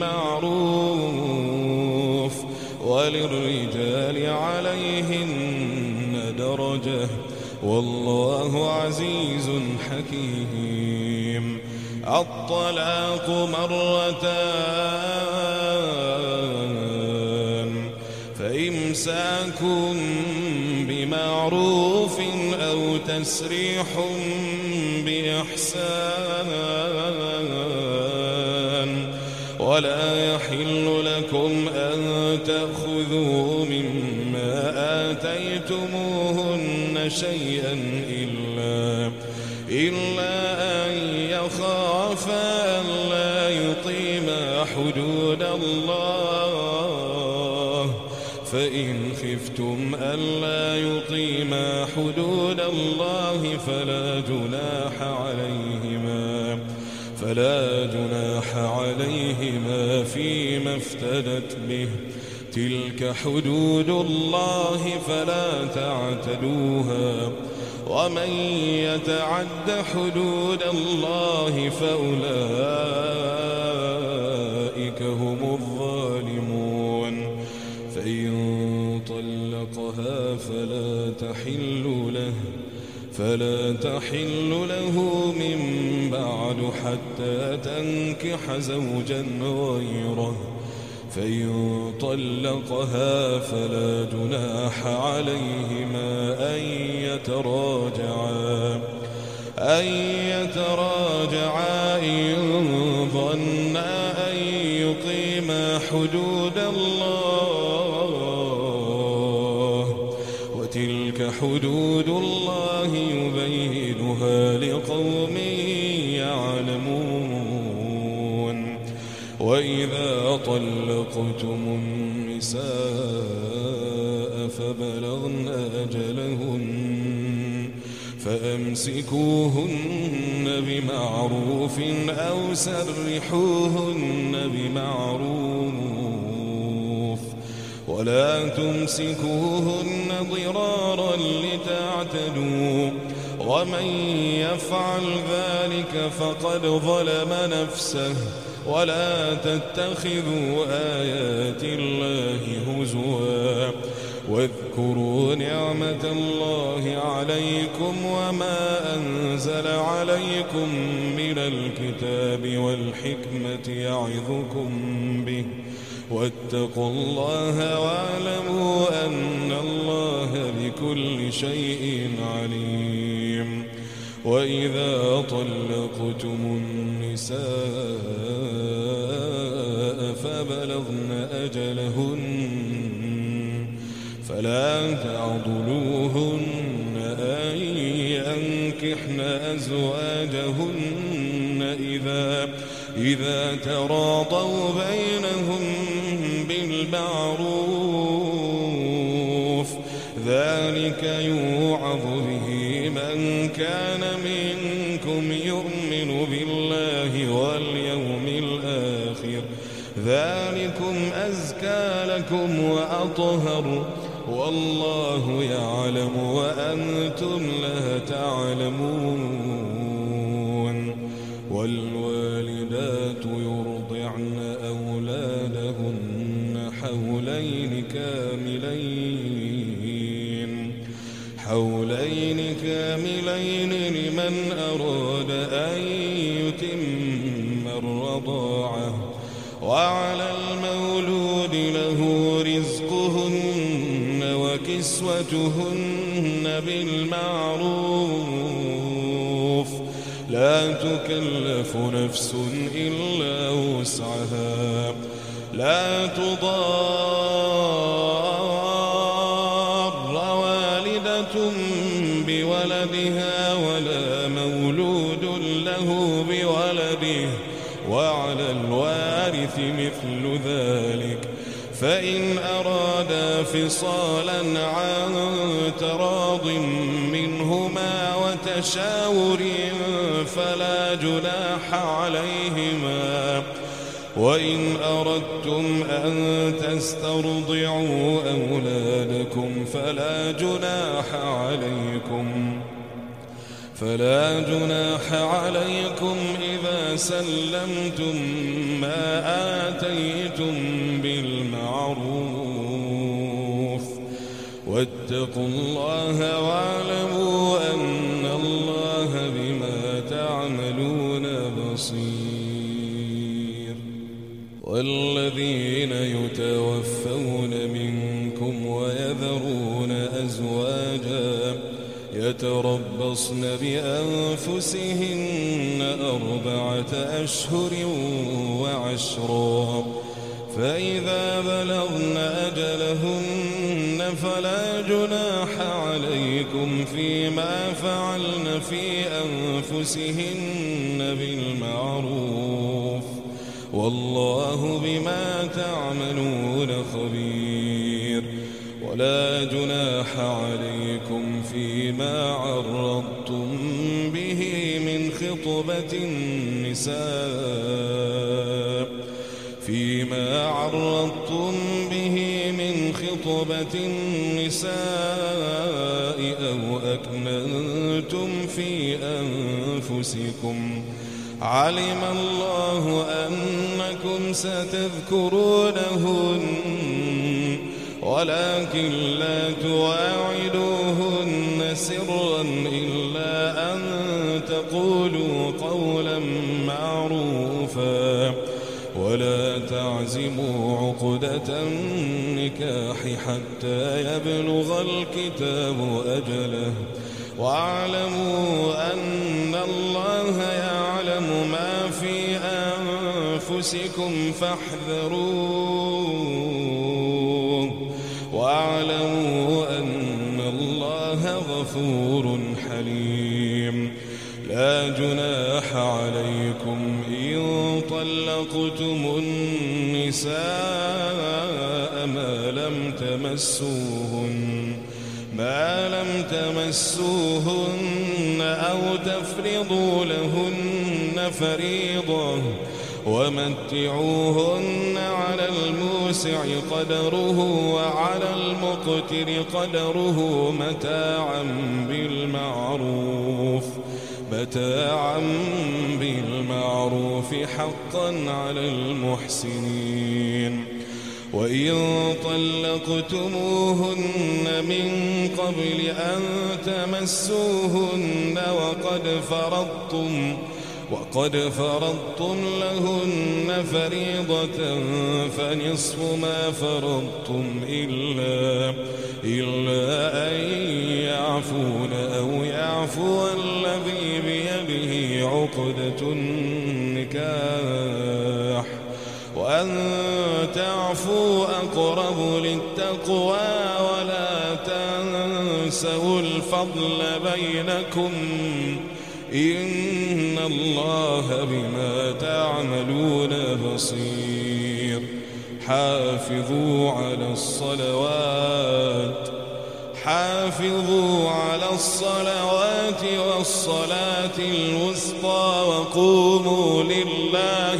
بالمعروف وللرجال عليهن درجة والله عزيز حكيم. الطلاق مرتان فإمساك بمعروف أو تسريح بإحسان ولا يحل لكم أن تأخذوا مما آتيتموهن شيئا إلا إلا أن يخافا ألا يقيما حدود الله فإن خفتم ألا يقيما حدود الله فلا جناح عليهما فلا جناح عليهما فيما افتدت به تلك حدود الله فلا تعتدوها ومن يتعد حدود الله فأولئك هم الظالمون. فإن طلقها فلا تحل له فلا تحل له من بعد حتى تنكح زوجا غيره فإن طلقها فلا جناح عليهما أن يتراجعا أن يتراجعا إن ظنا أن يقيما حدود الله وتلك حدود الله يبينها لقوم يعلمون. وإذا طلقتم النساء فبلغن أجلهن فأمسكوهن بمعروف أو سرحوهن بمعروف ولا تمسكوهن ضرارا لتعتدوا ومن يفعل ذلك فقد ظلم نفسه ولا تتخذوا آيات الله هزوا واذكروا نعمة الله عليكم وما أنزل عليكم من الكتاب والحكمة يعظكم به واتقوا الله واعلموا أن الله بكل شيء عليم. وإذا طلقتم النساء فبلغن أجلهن فلا تعضلوهن أن ينكحن أزواجهن إذا إذا تراضوا بينهم بالمعروف ذلك يوعظ به من كان منكم يؤمن بالله واليوم الآخر ذلكم أزكى لكم وأطهر والله يعلم وأنتم لا تعلمون. والوالدات يرضعن أولادهن حولين كاملين حولين كاملين لمن أراد أن يتم الرضاعة وعلى المولود كسوتهن بالمعروف لا تكلف نفس إلا وسعها لا تضار والدة بولدها ولا مولود له بولده وعلى الوارث مثل ذلك فإن أرادا فصالا عن تراض منهما وتشاور فلا جناح عليهما وإن أردتم أن تسترضعوا أولادكم فلا جناح عليكم فلا جناح عليكم إذا سلمتم ما آتيتم بالمعروف واتقوا الله واعلموا أن الله بما تعملون بصير. والذين يتوفون منكم ويذرون أزواجا يتربصن بأنفسهن أربعة أشهر وعشرا فإذا بلغن أجلهن فلا جناح عليكم فيما فعلن في أنفسهن بالمعروف والله بما تعملون خبير. ولا جناح عليكم فيما عرضتم به من خطبة النساء فيما عرضتم به من خطبة النساء أو أكننتم في أنفسكم علم الله أنكم ستذكرونهن ولكن لا تواعدوهن سرا إلا أن تقولوا قولا معروفا ولا تعزموا عقدة النكاح حتى يبلغ الكتاب أجله واعلموا أن الله يعلم ما في أنفسكم فاحذروه واعلموا أن الله غفور حليم. لا جناح عليكم إن طلقتم النساء ما لم تمسوهن ما لم تمسوهن أو تفرضوا لهن فريضة ومتعوهن على الموسع قدره وعلى المقتر قدره متاعا بالمعروف متاعا بالمعروف حقا على المحسنين. وإن طلقتموهن من قبل أن تمسوهن وقد فرضتم وقد فرضتم لهن فريضة فنصف ما فرضتم إلا إلا أن يعفون أو يعفو الذي بيده عقدة النكاح وأن تعفوا أقرب للتقوى ولا تنسوا الفضل بينكم إن الله بما تعملون بصير. حافظوا على الصلوات حافظوا على الصلوات والصلاة الوسطى وقوموا لله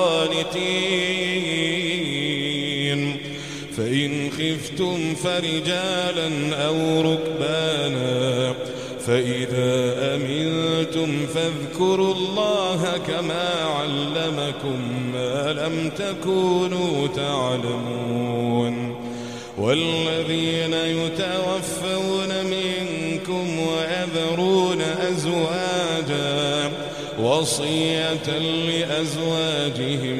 قانتين. فإن خفتم فرجالا أو ركبانا فإذا أمنتم فاذكروا الله كما علمكم ما لم تكونوا تعلمون. والذين يتوفون منكم ويذرون أزواجا وصية لأزواجهم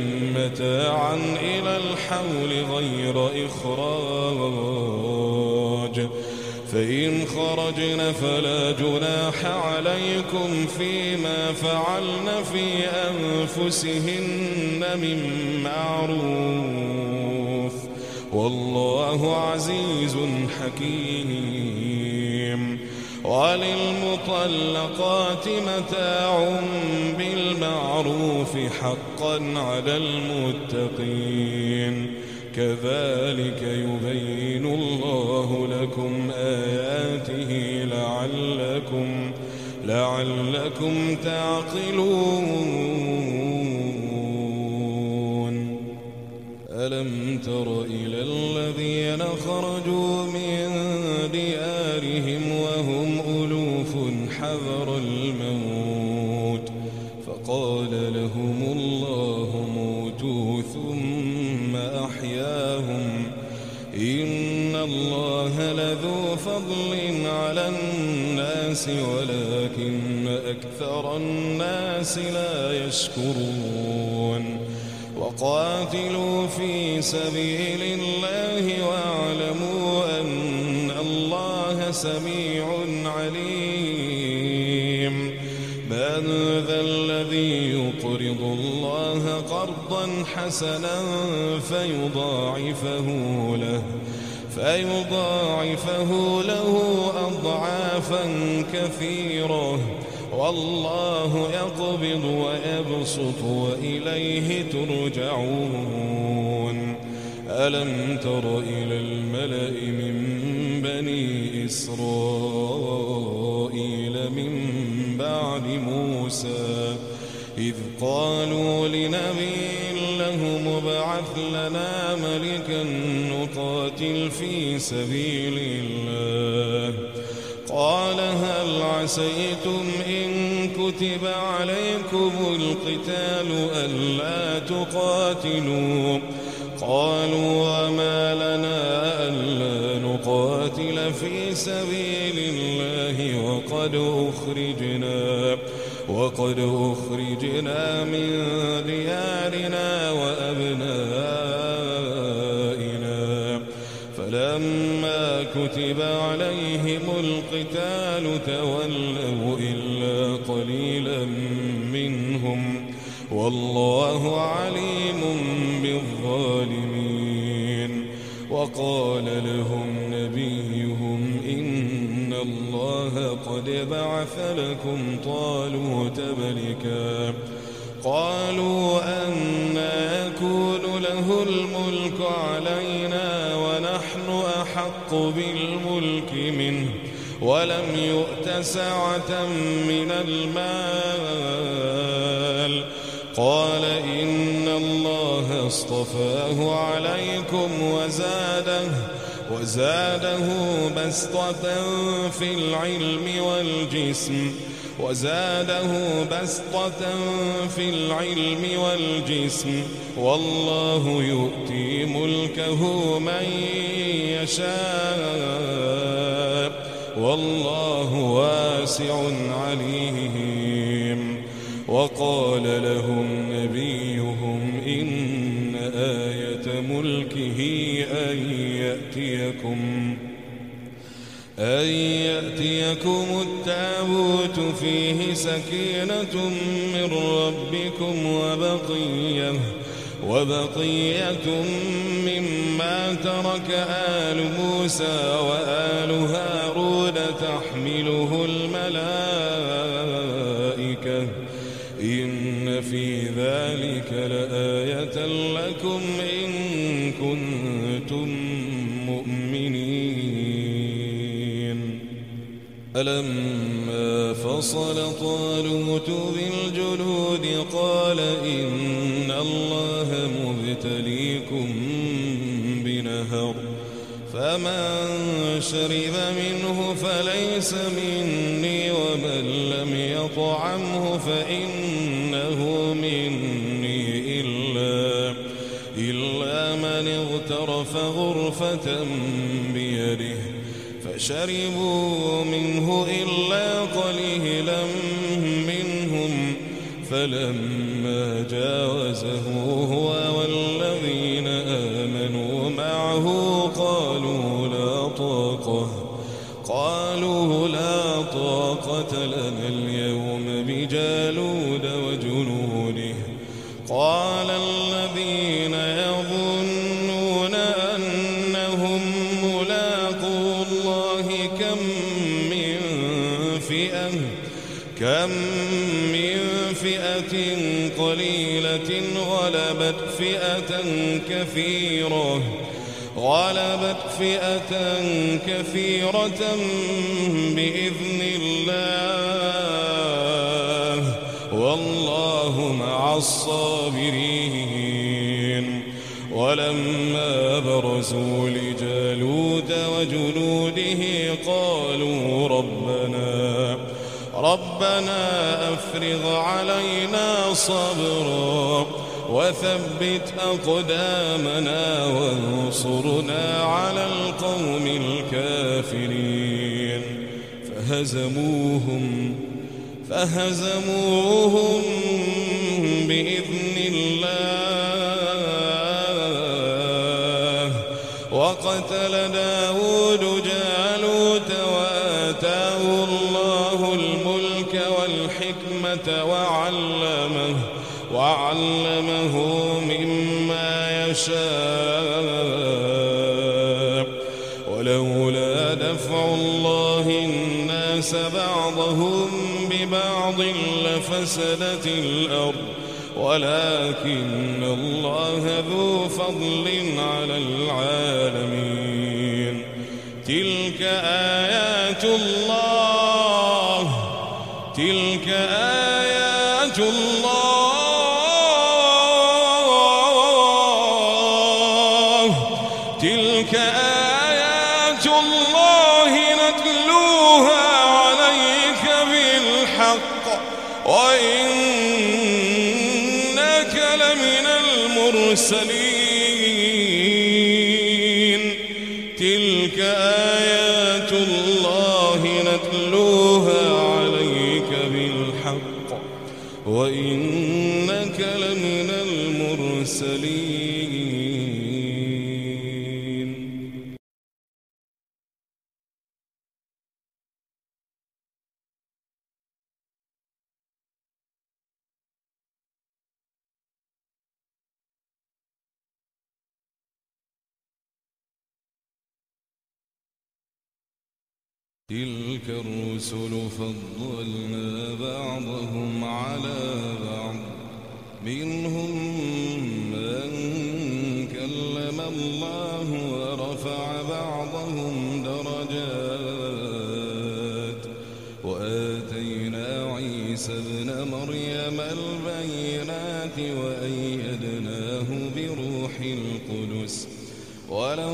متاعا إلى الحول غير إخراج فإن خرجن فلا جناح عليكم فيما فعلن في أنفسهن من معروف والله عزيز حكيم. وللمطلقات متاع بالمعروف حقا على المتقين كذلك يبين الله لكم آياته لعلكم لعلكم تعقلون. ألم تر إلى الذين خرجوا من ديارهم وهم ألوف حذر الموت فقال لهم الله موتوا ثم أحياهم إن الله لذو فضل على الناس ولكن أكثر الناس لا يشكرون. وقاتلوا في سبيل الله واعلموا أن الله سميع عليم. من ذا الذي يقرض الله قرضا حسنا فيضاعفه له فيضاعفه له أضعافا كثيرة والله يقبض ويبسط وإليه ترجعون. ألم تر إلى الملأ من بني إسرائيل من بعد موسى إذ قالوا لنبي له مبعث لنا ملكا نقاتل في سبيل الله قال هل عسيتم إن كتب عليكم القتال ألا تقاتلوا قالوا وما لنا ألا نقاتل في سبيل الله وقد أخرجنا وقد أخرجنا من ديارنا وأبنائنا فلما كتب عليهم القتال تولوا إلا قليلا منهم والله عليم بالظالمين. وقال لهم نبيهم إن الله قد بعث لكم طالوت ملكا قالوا أنى يكون له الملك علينا ونحن أحق بالملك منه ولم يؤت سعة من المال قال إن الله اصطفاه عليكم وزاده وزاده بسطة في العلم والجسم وزاده بسطة في العلم والجسم والله يؤتي ملكه من يشاء والله واسع عليم. وقال لهم نبيهم إن آية ملكه أن يأتيكم أن يأتيكم التابوت فيه سكينة من ربكم وبقية وبقية مما ترك آل موسى وآل هارون تحمله الملائكة إن في ذلك لآية لكم إن كنتم مؤمنين. ألما فصل طالوت بالجنود قال إن الله مبتليكم بنهر فمن شرب منه فليس مني ومن لم يطعمه فإنه مني إلا, إلا من اغترف غرفة بيده فشربوا منه إلا قليلا منهم فلما جاوزه هو والذين آمنوا معه قالوا لا طاقة طاقة لنا اليوم بجالوت وجنوده. قال الذين يظنون أنهم ملاقو الله كم من فئة كم من فئة قليلة غلبت فئة كثيرة غلبت فئة كثيرة بإذن الله والله مع الصابرين. ولما برزوا لجالوت وجنوده قالوا ربنا ربنا أفرغ علينا صبرا وثبت أقدامنا وانصرنا على القوم الكافرين. فهزموهم فهزموهم بإذن الله وقتل داود جالوت وآتاه الله الملك والحكمة وعلمه وعلمه مما يشاء. ولولا دفع الله الناس بعضهم ببعض لفسدت الأرض ولكن الله ذو فضل على العالمين. تلك آيات الله تلك آيات الله تلك آيات الله نتلوها عليك بالحق وإنك لمن المرسلين. تلك آيات الله نتلوها عليك بالحق وإنك لمن المرسلين. تلك الرسل فضلنا بعضهم على بعض منهم من كلم الله ورفع بعضهم درجات وآتينا عيسى ابن مريم البينات وأيدناه بروح القدس. ولو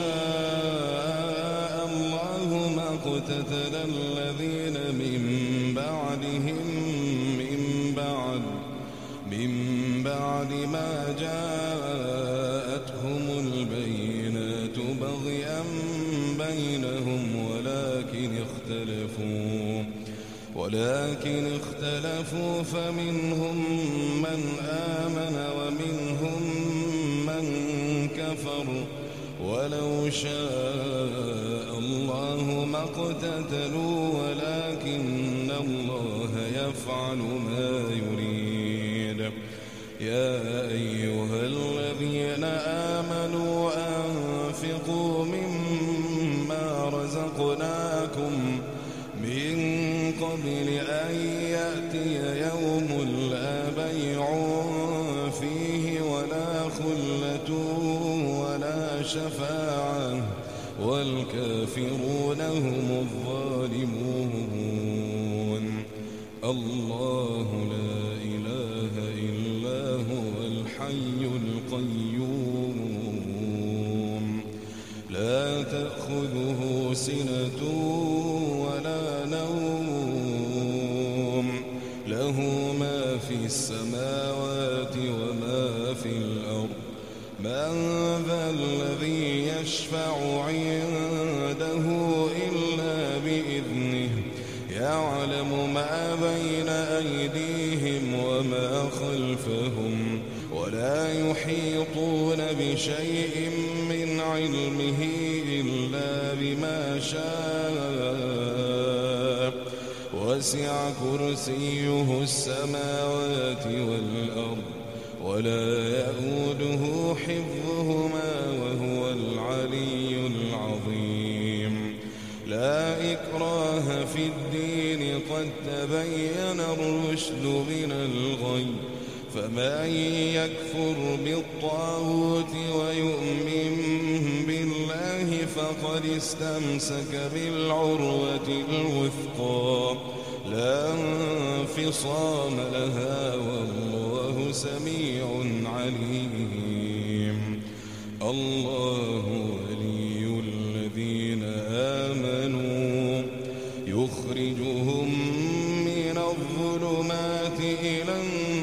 شاء الله ما اقتتل الذين من بعدهم من بعد من بعد ما جاءتهم البينات بغيا بينهم ولكن اختلفوا ولكن اختلفوا فمنهم من آمن ومنهم من كفر. ولو شاء الله ما اقتتلوا ولكن الله يفعل ما يريد. يا أيها الذين آمنوا أنفقوا مما رزقناكم من قبل أن يأتي يوم لا بيع فيه ولا خلة ولا شفاعة والكافرون هم الظالمون. الله لا إله إلا هو الحي القيوم لا تأخذه سنة ولا نوم له ما في السماوات وما في الأرض. من ذا الذي يشفع عنده إلا بإذنه يعلم ما بين أيديهم وما خلفهم ولا يحيطون بشيء من علمه إلا بما شاء وسع كرسيه السماوات والأرض ولا يئوده حفظهما وهو العلي العظيم. لا إكراه في الدين قد تبين الرشد من الغي، فمن يكفر بالطاغوت ويؤمن بالله فقد استمسك بالعروة الوثقى لا انفصام لها والله سميع عليم. الله ولي الذين آمنوا يخرجهم من الظلمات إلى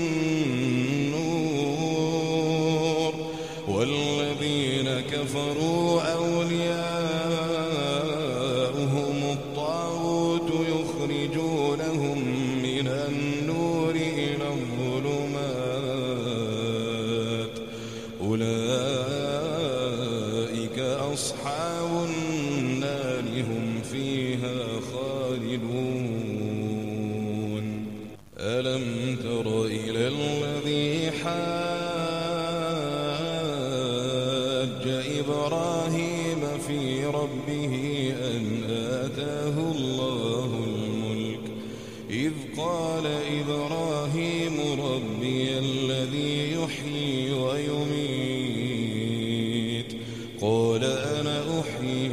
النور، والذين كفروا أولياؤهم الطاغوت يخرجونهم من النور إلى الظلمات، أولئك أصحاب النار هم فيها خالدون. ألم تر إلى الذي حاج إبراهيم في ربه أن آتاه الله الملك، إذ قال إبراهيم ربي الذي يحيي ويميت، قال أنا أحيي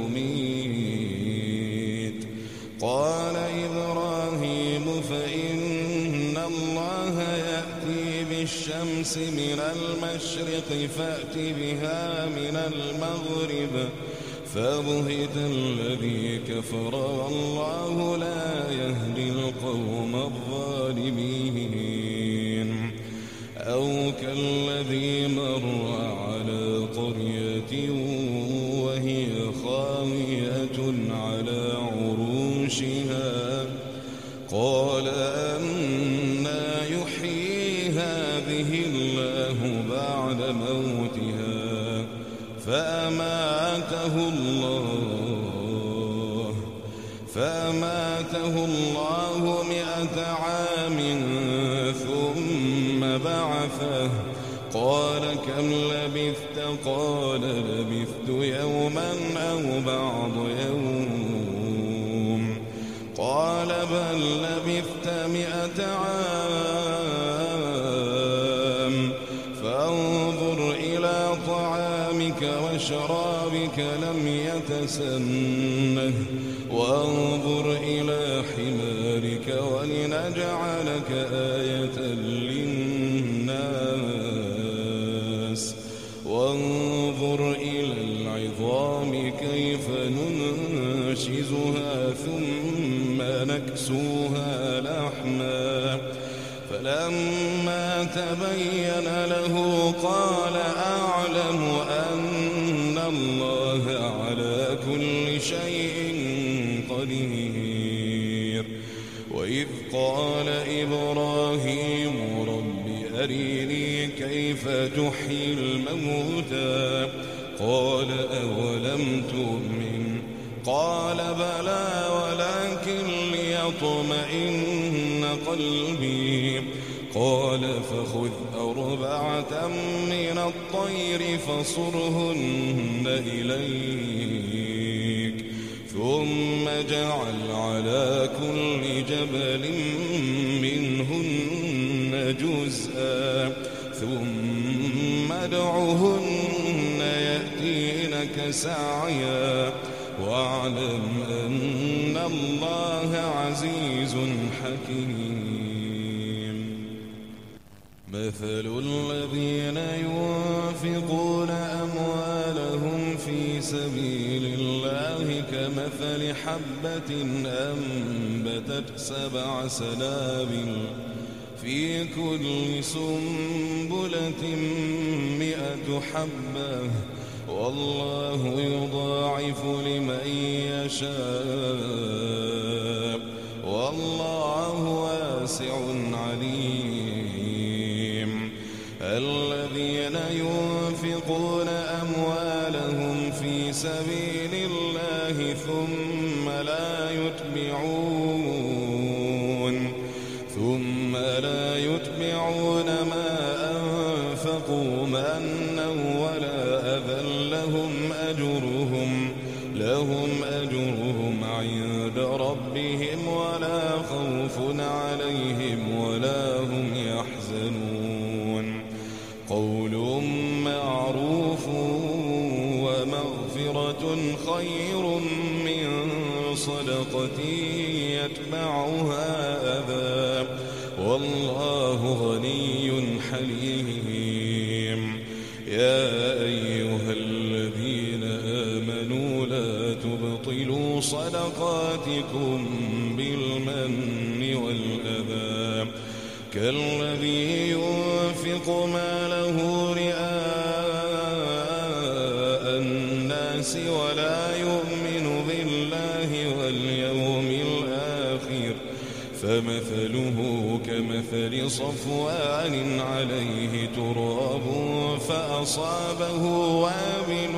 وأميت. قال إبراهيم فإن الله يأتي بالشمس من المشرق فأت بها من المغرب، فبهت الذي كفر والله لا يهدي القوم الظالمين. أو كالذي مر على قرية وهي خاوية على عروشها، قال أنى يحيي هذه الله بعد موتها، فأماته الله فأماته الله مئة عام ثم بعثه، قال كم لبثت؟ قال لبثت يوما أو بعض يوم، قال بل لبثت مئة عام، فانظر إلى طعامك وشرابك لم يتسنه، وانظر إلى حمارك ولنجعلك آية للناس، وانظر إلى العظام كيف ننشزها ثم نكسوها لحما، فلما تبين له قال أعلم أن الله على كل شيء قدير. وإذ قال إبراهيم رب أريني كيف تحيي الموتى، قال أولم تؤمن؟ قال بلى ولكن ليطمئن قلبي، قال فخذ أربعة من الطير فصرهن إليك، ثم اجعل على كل جبل منهن جزءا، ثم ادعهن يأتينك سعيا، واعلم أن الله عزيز حكيم. مثل الذين ينفقون أموالهم في سبيل الله كمثل حبة أنبتت سبع سنابل في كل سنبلة مئة حبة، والله يضاعف لمن يشاء والله واسع عليم. الذين ينفقون أموالهم في سبيل الله ثم لا يتبعون يتبعون ما أنفقوا مَنًّا ولا أذى لهم أجرهم لهم أجرهم عند ربهم ولا خوف عليهم ولا هم يحزنون قول معروف ومغفرة خير من صدقة يتبعها أذى والله غني حليم. يا أيها الذين آمنوا لا تبطلوا صدقاتكم بالمن والأذى كالذي ينفق ماله رئاء الناس ولا يؤمن بالله واليوم الآخر فمثله كمثل صفوان عليه تراب فأصابه وابل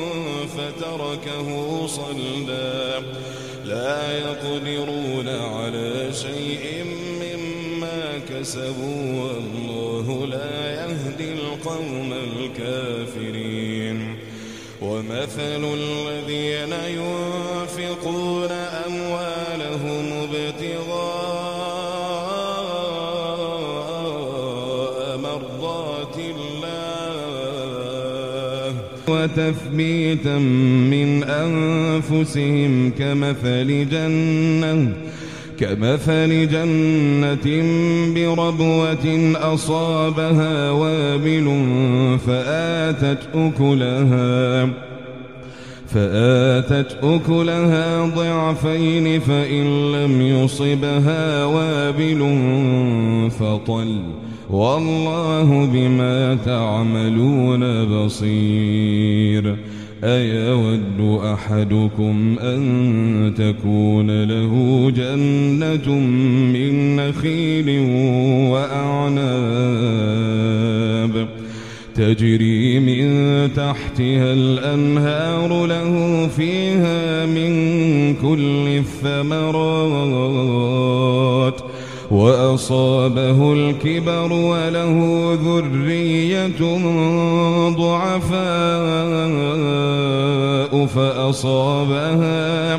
فتركه صلدا لا يقدرون على شيء مما كسبوا والله لا يهدي القوم الكافرين. ومثل الذين ينفقون أموالهم ابتغاء مرضات الله وتثبيتا من أنفسهم كمثل جنة كمثل جنة بربوة أصابها وابل فآتت أكلها فآتت أكلها ضعفين فإن لم يصبها وابل فطل والله بما تعملون بصير. أيود أحدكم أن تكون له جنة من نخيل وأعناب تجري من تحتها الأنهار له فيها من كل الثمرات وأصابه الكبر وله ذرية ضعفاء فأصابها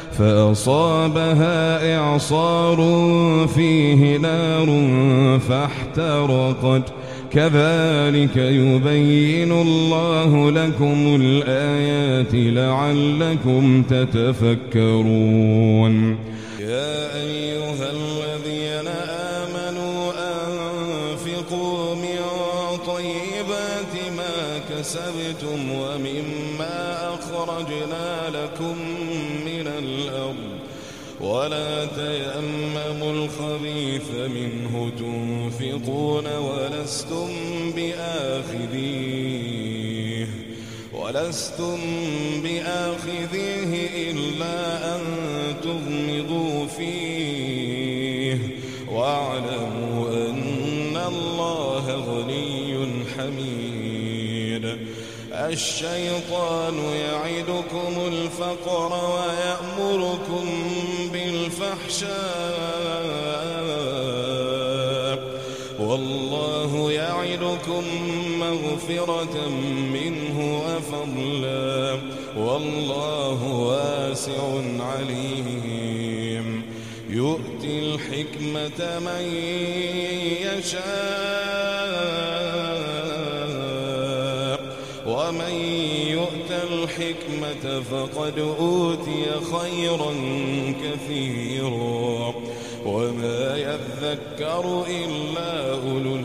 فأصابها إعصار فيه نار فاحترقت كذلك يبين الله لكم الآيات لعلكم تتفكرون. يا أيها الذين آمنوا أنفقوا من طيبات ما كسبتم ومما أخرجنا لكم من الأرض ولا تيمموا الخبيث منه تنفقون ولستم بآخذيه ولستم بآخذيه إلا أن تغمضوا فيه واعلموا أن الله غني حميد. الشيطان يعدكم الفقر ويأمركم بالفحشاء والله يعدكم مغفرة منه وفضلا والله واسع عليم. يؤتي الحكمة من يشاء ومن يؤت الحكمة فقد أوتي خيرا كثيرا وما يذكر إلا أولو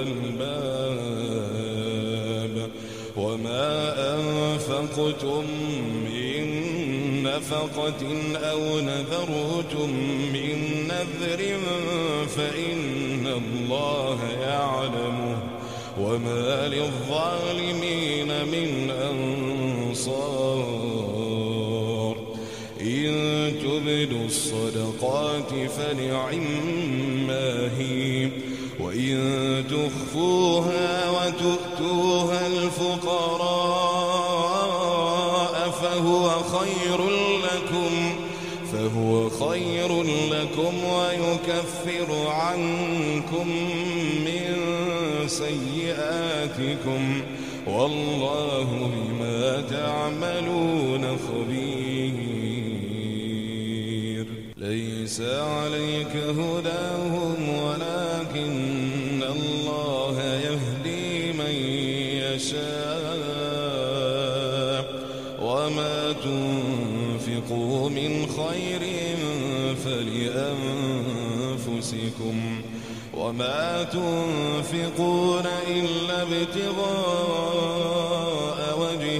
الألباب. وما أنفقتم من نفقة أو نذرتم من نذر فإن الله يعلمه وما للظالمين من أنصار. إن تبدوا الصدقات فنعما هي وإن تخفوها وتؤتوها الفقراء فهو خير لكم فهو خير لكم ويكفر عنكم من سيئاتكم والله بما تعملون خبير. ليس عليك هداهم ولكن الله يهدي من يشاء وما تنفقوا من خير فلأنفسكم وما تنفقون إلا ابتغاء وجه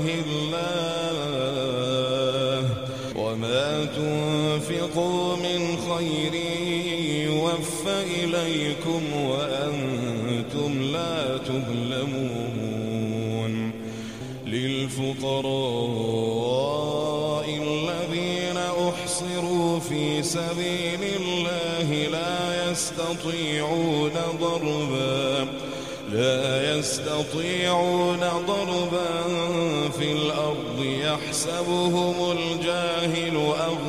الله وما تنفقوا من خير يوفى إليكم وأنتم لا تظلمون. للفقراء الذين أحصروا في سبيل الله لا يستطيعون ضربا لا يستطيعون ضربا في الأرض يحسبهم الجاهل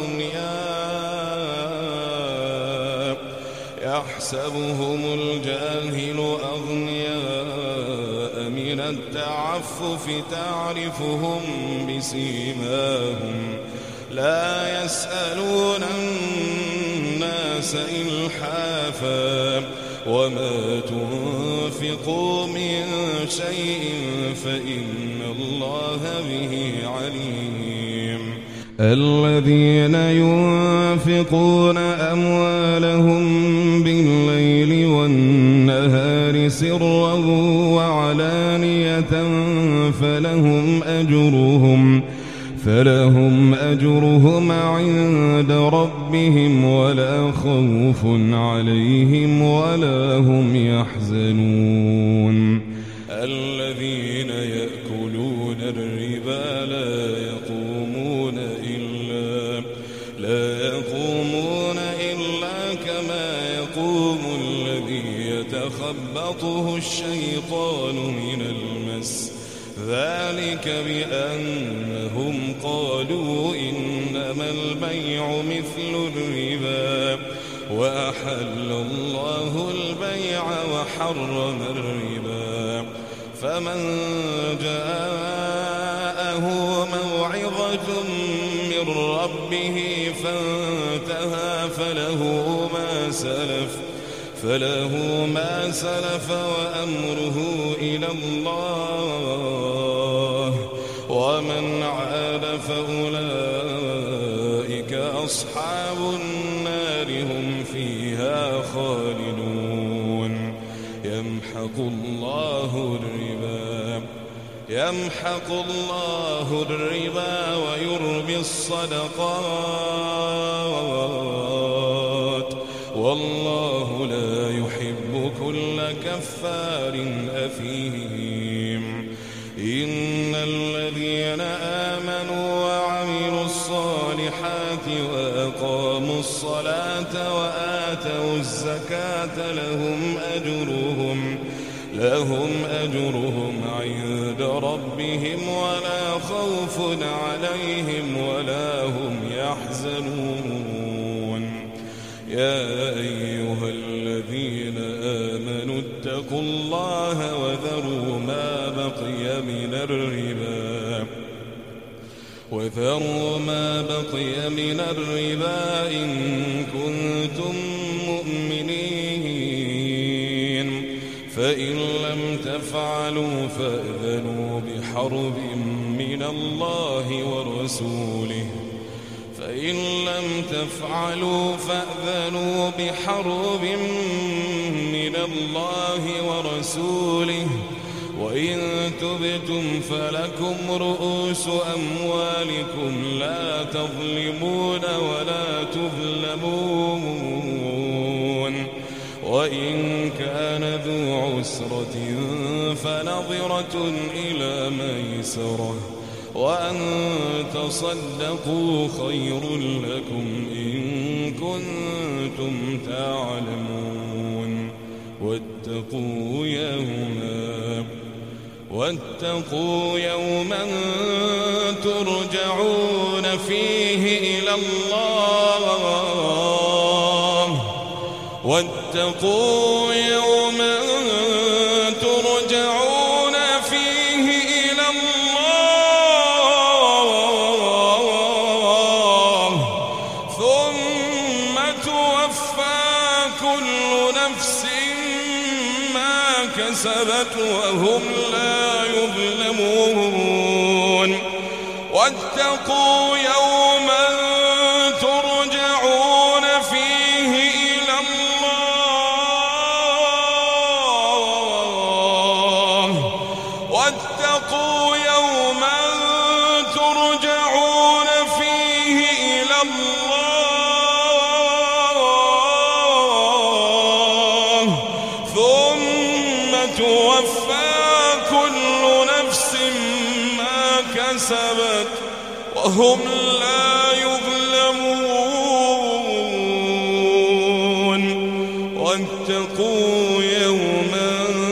أغنياء يحسبهم الجاهل أغنياء من التعفف تعرفهم بسيماهم لا يسألون الناس إلحافا وما تنفقوا من شيء فإن الله به عليم. الذين ينفقون أموالهم بالليل والنهار سرا وعلانية فلهم أجرهم فلهم أجرهم عند ربهم ولا خوف عليهم ولا هم يحزنون. الذين يأكلون الربا لا يقومون إلا لا يقومون إلا كما يقوم الذي يتخبطه الشيطان من المس ذلك بأنهم قالوا إنما البيع مثل الربا وأحل الله البيع وحرم الربا فمن جاءه موعظة من ربه فانتهى فله ما سلف فله ما سلف وأمره إلى الله ومن عاد فأولئك أصحاب النار هم فيها خالدون. يمحق الله الربا يمحق الله الربا ويربي الصدقات والله لا يحب كل كفار أثيم. إن الذين آمنوا وعملوا الصالحات وأقاموا الصلاة وآتوا الزكاة لهم أجرهم لهم أجرهم عند ربهم ولا خوف عليهم ولا هم يحزنون. يا أيها الذين آمنوا اتقوا الله وذروا ما بقي من الربا وذروا ما بقي من الربا إن كنتم مؤمنين فإن لم تفعلوا فأذنوا بحرب من الله ورسوله فإن لم تفعلوا فأذنوا بحرب من الله ورسوله وإن تبتم فلكم رؤوس أموالكم لا تظلمون ولا تظلمون. وإن كان ذو عسرة فنظرة إلى ميسرة وأن تصدقوا خير لكم إن كنتم تعلمون. واتقوا يوما واتقوا يوما ترجعون فيه إلى الله واتقوا يوما ترجعون كسبت وهم لا يظلمون واتقوا يوما ترجعون فيه إلى الله واتقوا يوما ترجعون فيه إلى الله ثم توفى كل نفس ما كسبت وهم لا يظلمون واتقوا يوما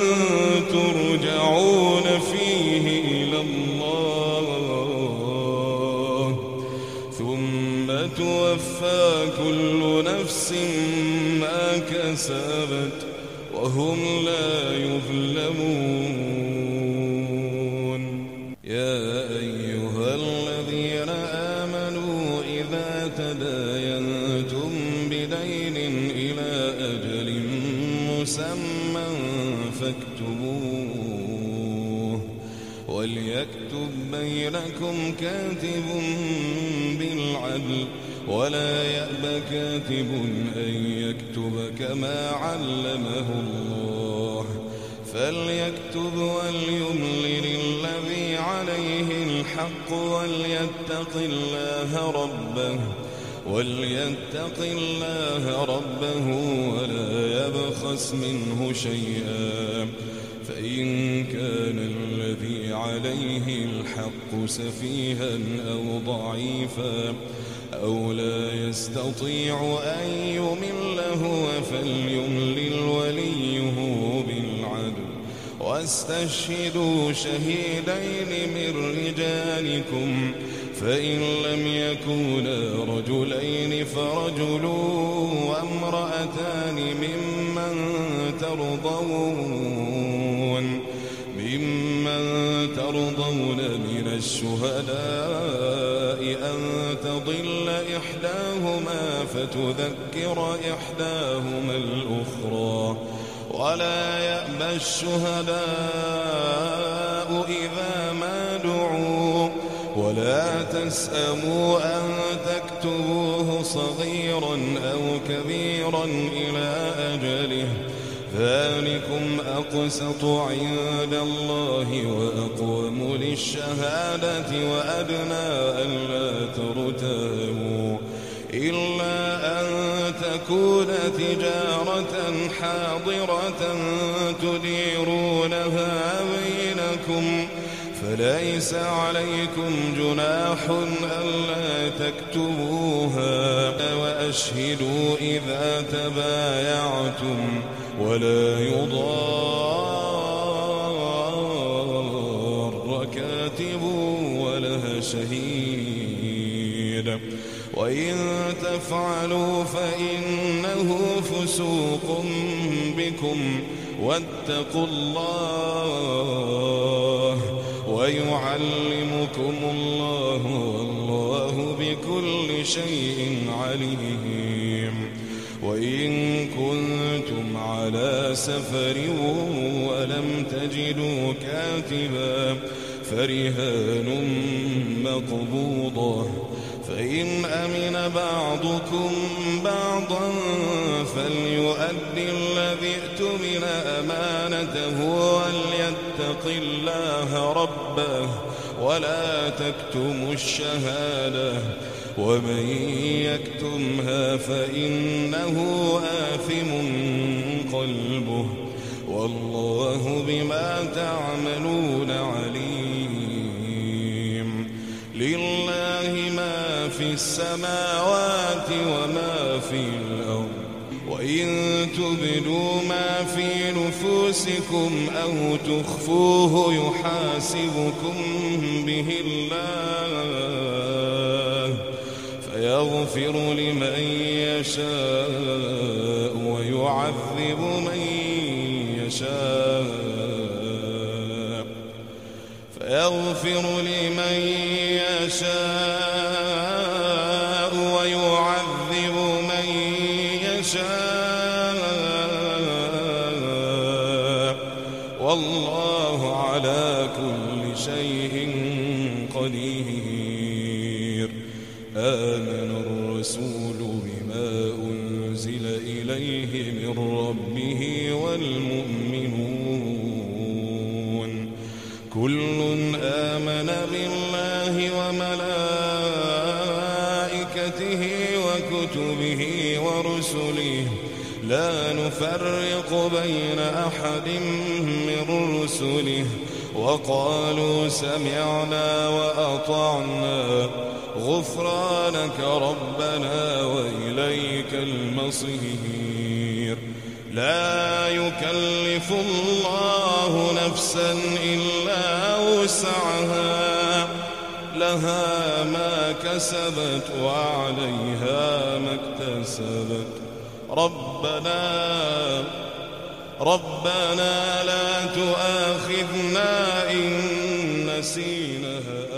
ترجعون فيه إلى الله ثم توفى كل نفس ما كسبت وهم لا يظلمون يا أيها الذين آمنوا إذا تداينتم بدين إلى أجل مسمى فاكتبوه وليكتب بينكم كاتب بالعدل ولا يأب كاتب أن يكتب كما علمه الله فليكتب وليملل الذي عليه الحق وليتق الله ربه وليتق الله ربه ولا يبخس منه شيئا فإن كان الذي عليه الحق سفيها أو ضعيفا أو لا يستطيع أن يمل هو فليملل وليه بالعدل واستشهدوا شهيدين من رجالكم فإن لم يكونا رجلين فرجل وامرأتان ممن ترضون ممن ترضون من الشهداء أن تضل إحداهما فتذكر إحداهما الأخرى ولا يأبى الشهداء إذا ما دعوا ولا تسأموا أن تكتبوه صغيرا أو كبيرا إلى أجله ذلكم أقسط عند الله وأقوم للشهادة وأدنى ألا ترتابوا إلا أن تكون تجارة حاضرة تديرونها بينكم فليس عليكم جناح ألا تكتبوها وأشهدوا إذا تبايعتم ولا يضار كاتب ولا شهيد وإن تفعلوا فإنه فسوق بكم واتقوا الله ويعلمكم الله والله بكل شيء عليم وإن كنتم على سفر ولم تجدوا كاتبا فرهان مقبوضة فإن أمن بعضكم بعضا فليؤدي الذي اؤتمن أمانته وليتق الله ربه ولا تكتموا الشهادة ومن يكتمها فإنه آثم قلبه والله بما تعملون عليم لله ما في السماوات وما في الأرض وإن تبدوا ما في نفوسكم أو تخفوه يحاسبكم به الله فيغفر لمن يشاء ويعذب من يشاء فيغفر لمن يشاء ويعذب من يشاء والله على كل شيء قدير. آمن الرسول بما أنزل إليه من ربه والمؤمنون كل آمن بالله وملائكته وكتبه ورسله لا نفرق بين أحد من رسله وقالوا سمعنا وأطعنا غفرانك ربنا وإليك المصير. لا يكلف الله نفسا إلا وسعها لها ما كسبت وعليها ما اكتسبت. ربنا ربنا لا تؤاخذنا إن نسينا